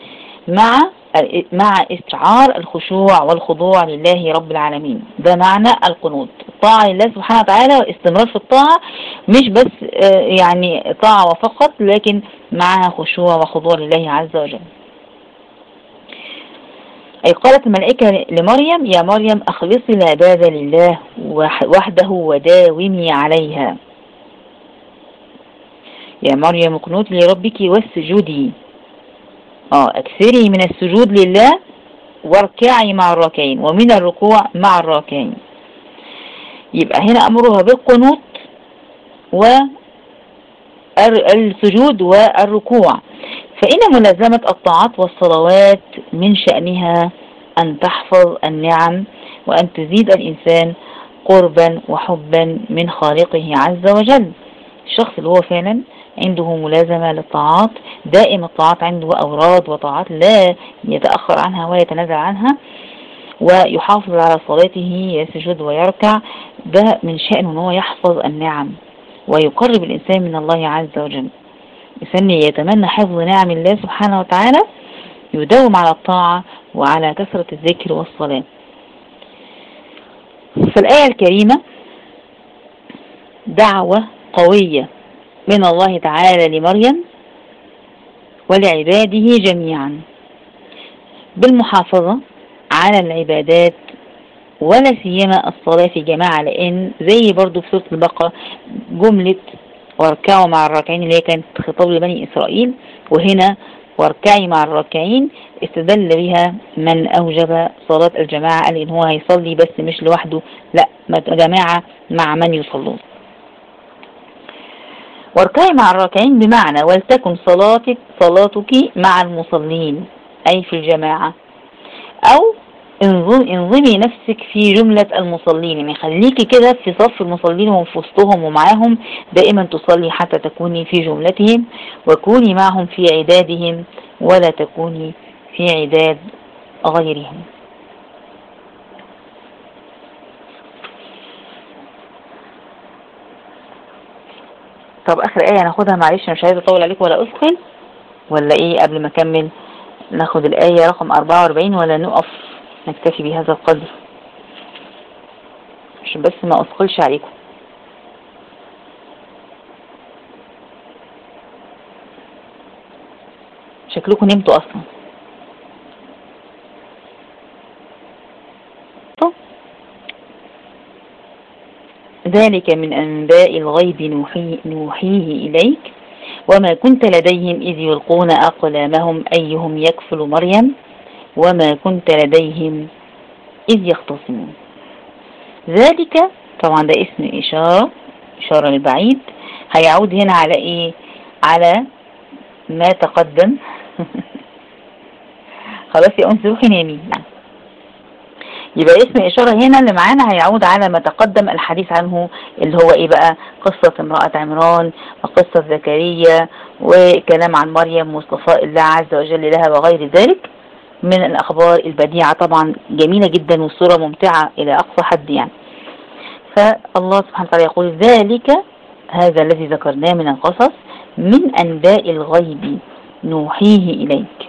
مع استشعار الخشوع والخضوع لله رب العالمين. ده معنى القنوت، الطاعة لله سبحانه وتعالى والاستمرار في الطاعة، مش بس يعني طاعة وفقط، لكن معها خشوع وخضوع لله عز وجل. أي قالت الملائكة لمريم يا مريم أخلصي العبادة لله وحده وداومي عليها. يا مريم اقنتي لربك واسجدي، اكثري من السجود لله، واركعي مع الراكعين، ومن الركوع مع الراكعين. يبقى هنا أمرها بالقنوت والسجود والركوع. فإن ملازمة الطاعات والصلوات من شأنها أن تحفظ النعم وأن تزيد الإنسان قربا وحبا من خالقه عز وجل. الشخص اللي هو فعلا عنده ملازمة للطاعات، دائم الطاعات عنده أوراد وطاعات لا يتأخر عنها ولا يتنازل عنها، ويحافظ على صلاته يسجد ويركع، ده من شأنه أنه يحفظ النعم ويقرب الإنسان من الله عز وجل. الإنسان يتمنى حفظ نعم الله سبحانه وتعالى، يداوم على الطاعة وعلى كثرة الذكر والصلاة. فالآية الكريمة دعوة قوية من الله تعالى لمريم ولعباده جميعا بالمحافظة على العبادات، ولا سيما الصلاة في جماعة، لأن زي برضو في سورة البقرة جملة واركعوا مع الراكعين اللي هي كانت خطاب لبني إسرائيل، وهنا واركعي مع الراكعين استدل بها من أوجب صلاة الجماعة، قال إن هو هيصلي بس مش لوحده، لا جماعة مع من يصلون. واركعي مع الراكعين بمعنى ولتكن صلاتك مع المصلين، أي في الجماعة، أو انظمي نفسك في جملة المصلين، يعني خليكي كده في صف المصلين وفي وسطهم ومعاهم دائما تصلي حتى تكوني في جملتهم، وكوني معهم في عدادهم ولا تكوني في عداد غيرهم. طب آخر آية هناخدها، معلش مش عايزة أطول عليكم ولا أثقل، ولا إيه قبل ما أكمل ناخد الآية رقم 44 ولا نقف نكتفي بهذا القدر عشان بس ما أثقلش عليكم؟ شكلكم نمتوا أصلا. ذلك من أنباء الغيب نوحيه إليك وما كنت لديهم إذ يلقون أقلامهم أيهم يكفل مريم وما كنت لديهم إذ يختصمون. ذلك طبعا ده اسم إشارة للبعيد، هيعود هنا على إيه؟ على ما تقدم. خلاص يا أنس روحي نامي. يبقى اسم إشارة هنا اللي معانا هيعود على ما تقدم الحديث عنه، اللي هو إيه بقى؟ قصة امرأة عمران وقصة زكريا وكلام عن مريم واصطفاء الله عز وجل لها وغير ذلك من الأخبار البديعة، طبعا جميلة جدا والصورة ممتعة إلى أقصى حد يعني. فالله سبحانه وتعالى يقول ذلك هذا الذي ذكرناه من القصص من أنباء الغيب نوحيه إليك.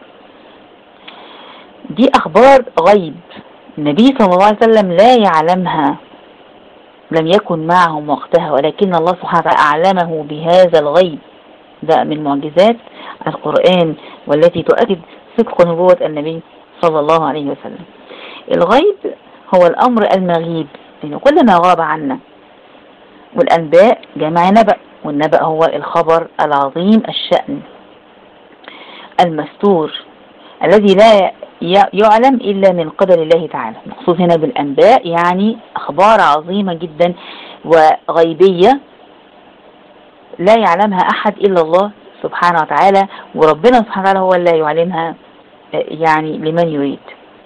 دي أخبار غيب النبي صلى الله عليه وسلم لا يعلمها، لم يكن معهم وقتها، ولكن الله سبحانه وتعالى أعلمه بهذا الغيب. ده من معجزات القرآن والتي تؤكد صدق نبوة النبي صلى الله عليه وسلم. الغيب هو الأمر المغيب، لأنه كل ما غاب عنا، والأنباء جمع نبأ، والنبأ هو الخبر العظيم الشأن المستور الذي لا يعلم إلا من قدر الله تعالى. مقصود هنا بالأنباء يعني أخبار عظيمة جدا وغيبية لا يعلمها أحد إلا الله سبحانه وتعالى، وربنا سبحانه وتعالى هو اللي يعلمها يعني لمن يريد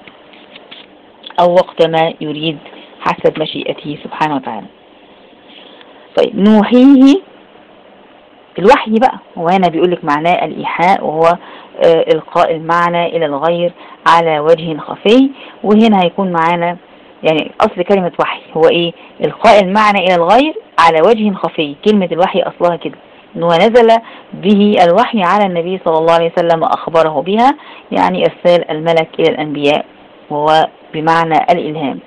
أو وقت ما يريد حسب مشيئته سبحانه وتعالى. طيب نوحيه الوحي بقى، وهنا بيقولك معناه الإيحاء، وهو إلقاء المعنى إلى الغير على وجه خفي. وهنا هيكون معانا يعني أصل كلمة وحي هو إيه؟ إلقاء المعنى إلى الغير على وجه خفي. كلمة الوحي أصلها كده، إنه نزل به الوحي على النبي صلى الله عليه وسلم وأخبره بها، يعني إرسال الملك إلى الأنبياء، وهو بمعنى الإلهام.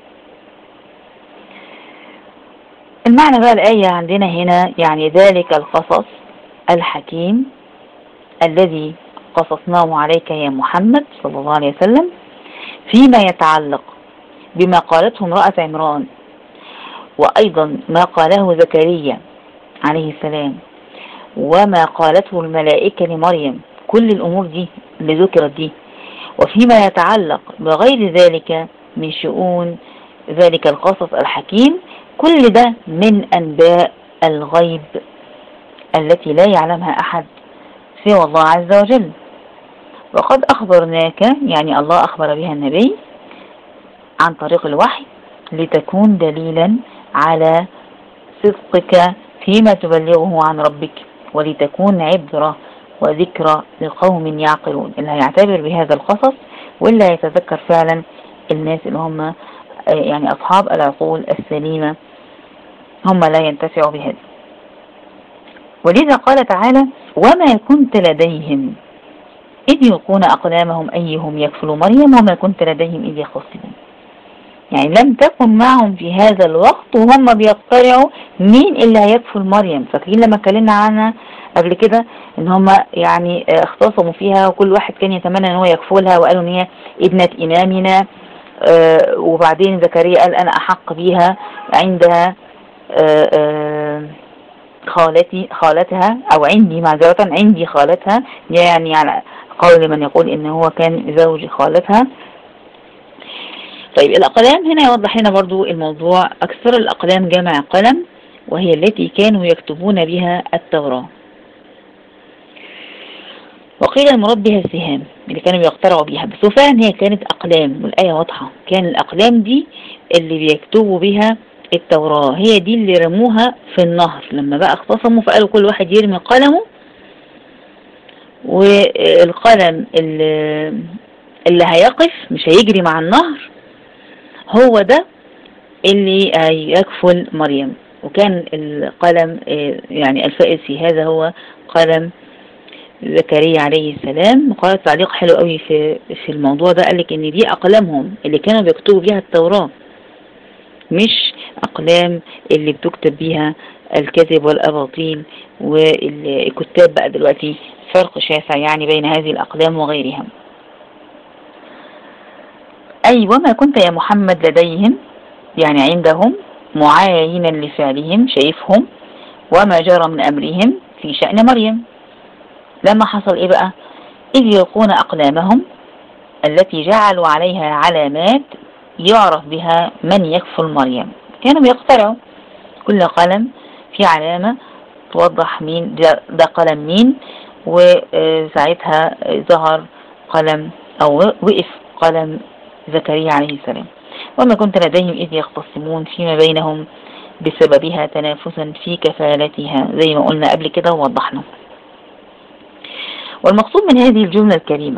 المعنى بقى الآية عندنا هنا يعني ذلك القصص الحكيم الذي قصصناه عليك يا محمد صلى الله عليه وسلم فيما يتعلق بما قالته امرأة عمران، وأيضا ما قاله زكريا عليه السلام، وما قالته الملائكة لمريم. كل الأمور دي اللي ذكرت دي، وفيما يتعلق بغير ذلك من شؤون ذلك القصص الحكيم، كل ده من أنباء الغيب التي لا يعلمها أحد سوى الله عز وجل. وقد أخبرناك يعني الله أخبر بها النبي عن طريق الوحي لتكون دليلا على صدقك فيما تبلغه عن ربك، ولتكون عبرة وذكرى لقوم يعقلون، اللي هيعتبر بهذا القصص واللي هيتذكر فعلا الناس اللي هم يعني أصحاب العقول السليمة، هم لا ينتفعوا بهذا. ولذا قال تعالى وما كنت لديهم إذ يلقون أقلامهم أيهم يكفل مريم وما كنت لديهم إذ يختصمون. يعني لم تكن معهم في هذا الوقت وهم بيقترعوا مين اللي هيكفل مريم. فاكرين لما اتكلمنا عنها قبل كده ان هم يعني اختصموا فيها، وكل واحد كان يتمنى ان هو يكفلها، وقالوا ان هي ابنة إمامنا. وبعدين زكريا قال أنا أحق بيها عندها خالتها، أو عندي معذرة عندي خالتها، يعني على قول من يقول إن هو كان زوج خالتها. طيب الأقلام هنا يوضح لنا برضو الموضوع. أكثر الأقلام جمع قلم، وهي التي كانوا يكتبون بها التوراة. وقيل المراد بها السهام اللي كانوا بيقترعوا بيها، بس فعلا هي كانت أقلام، والآية واضحة. كان الأقلام دي اللي بيكتبوا بها التوراة، هي دي اللي رموها في النهر لما بقى اختصموا، فقالوا كل واحد يرمي قلمه، والقلم اللي هيقف مش هيجري مع النهر هو ده اللي هيكفل مريم. وكان القلم يعني الفائز في هذا هو قلم زكريا عليه السلام. وقال تعليق حلو قوي في الموضوع ده، قال لك ان دي اقلامهم اللي كانوا بيكتبوا بيها التوراة، مش اقلام اللي بتكتب بيها الكذب والاباطيل. والكتاب بقى دلوقتي فرق شاسع يعني بين هذه الاقلام وغيرها. اي وما كنت يا محمد لديهم يعني عندهم معاينا لفعلهم، شايفهم وما جرى من أمرهم في شأن مريم. لما حصل إيه بقى؟ إذ يلقون أقلامهم التي جعلوا عليها علامات يعرف بها من يكفل مريم. كانوا بيقترعوا كل قلم في علامة توضح مين ده قلم مين، وساعتها ظهر قلم أو وقف قلم زكريا عليه السلام. وما كنت لديهم إذ يختصمون فيما بينهم بسببها تنافسا في كفالتها، زي ما قلنا قبل كده ووضحنا. والمقصود من هذه الجملة الكريمة،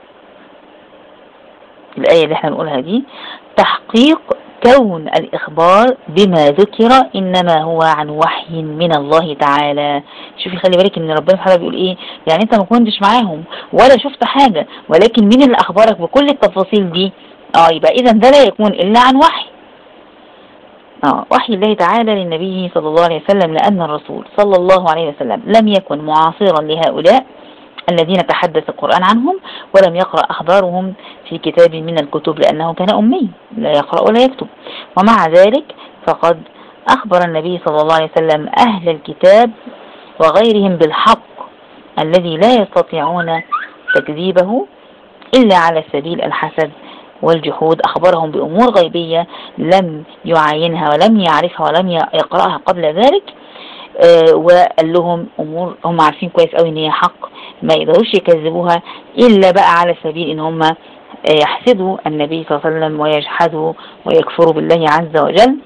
الآية اللي احنا نقولها دي، تحقيق كون الإخبار بما ذكر إنما هو عن وحي من الله تعالى. شوفي خلي بالك إن ربنا سبحانه بيقول إيه، يعني أنت ما كنتش معاهم ولا شفت حاجة، ولكن مين اللي أخبرك بكل التفاصيل دي؟ يبقى إذا ده لا يكون إلا عن وحي. وحي الله تعالى للنبي صلى الله عليه وسلم، لأن الرسول صلى الله عليه وسلم لم يكن معاصرا لهؤلاء الذين تحدث القرآن عنهم، ولم يقرأ أخبارهم في كتاب من الكتب، لأنه كان أمي لا يقرأ ولا يكتب. ومع ذلك فقد أخبر النبي صلى الله عليه وسلم أهل الكتاب وغيرهم بالحق الذي لا يستطيعون تكذيبه إلا على سبيل الحسد والجحود. أخبرهم بأمور غيبية لم يعاينها ولم يعرفها ولم يقرأها قبل ذلك، وقال لهم أمور هم عارفين كويس قوي إن هي حق، ما يقدروش يكذبوها إلا بقى على سبيل إن هم يحسدوا النبي صلى الله عليه وسلم ويجحدوا ويكفروا بالله عز وجل.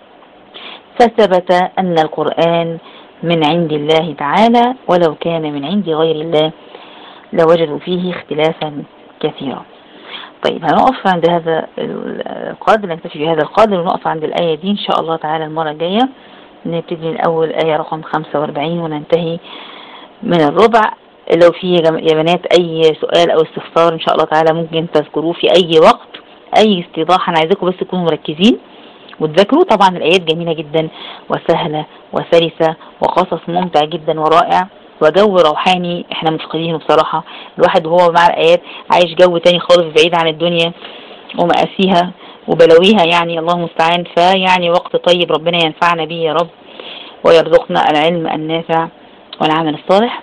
فثبت أن القرآن من عند الله تعالى، ولو كان من عند غير الله لوجدوا فيه اختلافا كثيرا. طيب هنقف عند هذا القدر، نكتفي بهذا القدر ونقف عند الآية دي إن شاء الله تعالى. المرة الجاية نبتدي من أول آية رقم 45 وننتهي من الربع. لو في يا بنات أي سؤال أو استفسار إن شاء الله تعالى ممكن تذكروه في أي وقت، أي استيضاح. أنا عايزاكم بس تكونوا مركزين وتذاكروا. طبعا الآيات جميلة جدا وسهلة وسلسة وقصص ممتع جدا ورائع وجو روحاني احنا مفقدينه بصراحة. الواحد وهو مع الآيات عايش جو تاني خالص بعيد عن الدنيا ومآسيها وبلويها، يعني الله المستعان. فيعني وقت طيب ربنا ينفعنا به يا رب، ويرزقنا العلم النافع والعمل الصالح.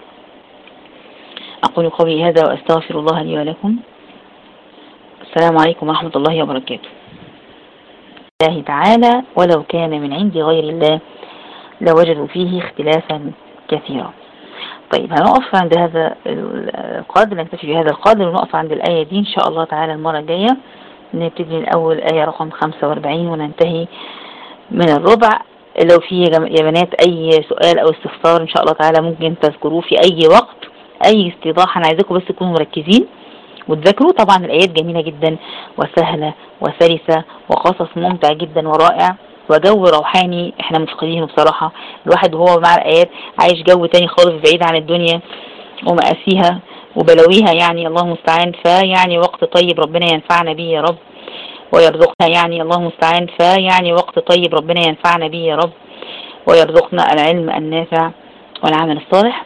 أقول قولي هذا وأستغفر الله لي ولكم. السلام عليكم ورحمة الله وبركاته. الله تعالى ولو كان من عند غير الله لوجدوا فيه اختلافا كثيرا. طيب هنقف عند هذا القدر، نكتفي بهذا القدر ونقف عند الآية دي إن شاء الله تعالى. المرة الجاية نبتدي من أول آية رقم 45 وننتهي من الربع. لو في يا بنات أي سؤال أو استفسار إن شاء الله تعالى ممكن تذكروه في أي وقت، أي استيضاح. أنا عايزاكم بس تكونوا مركزين وتذاكروا. طبعا الآيات جميلة جدا وسهلة وسلسة وقصص ممتع جدا ورائع وجو روحاني احنا مفقدينه بصراحة. الواحد وهو مع الآيات عايش جو تاني خالص بعيد عن الدنيا ومآسيها وبلويها، يعني الله المستعان. فيعني وقت طيب ربنا ينفعنا به يا رب، ويرزقنا يعني الله المستعان. فيعني وقت طيب ربنا ينفعنا به يا رب، ويرزقنا العلم النافع والعمل الصالح.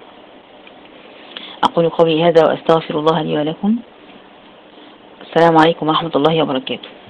أقول قولي هذا وأستغفر الله لي ولكم. السلام عليكم ورحمة الله وبركاته.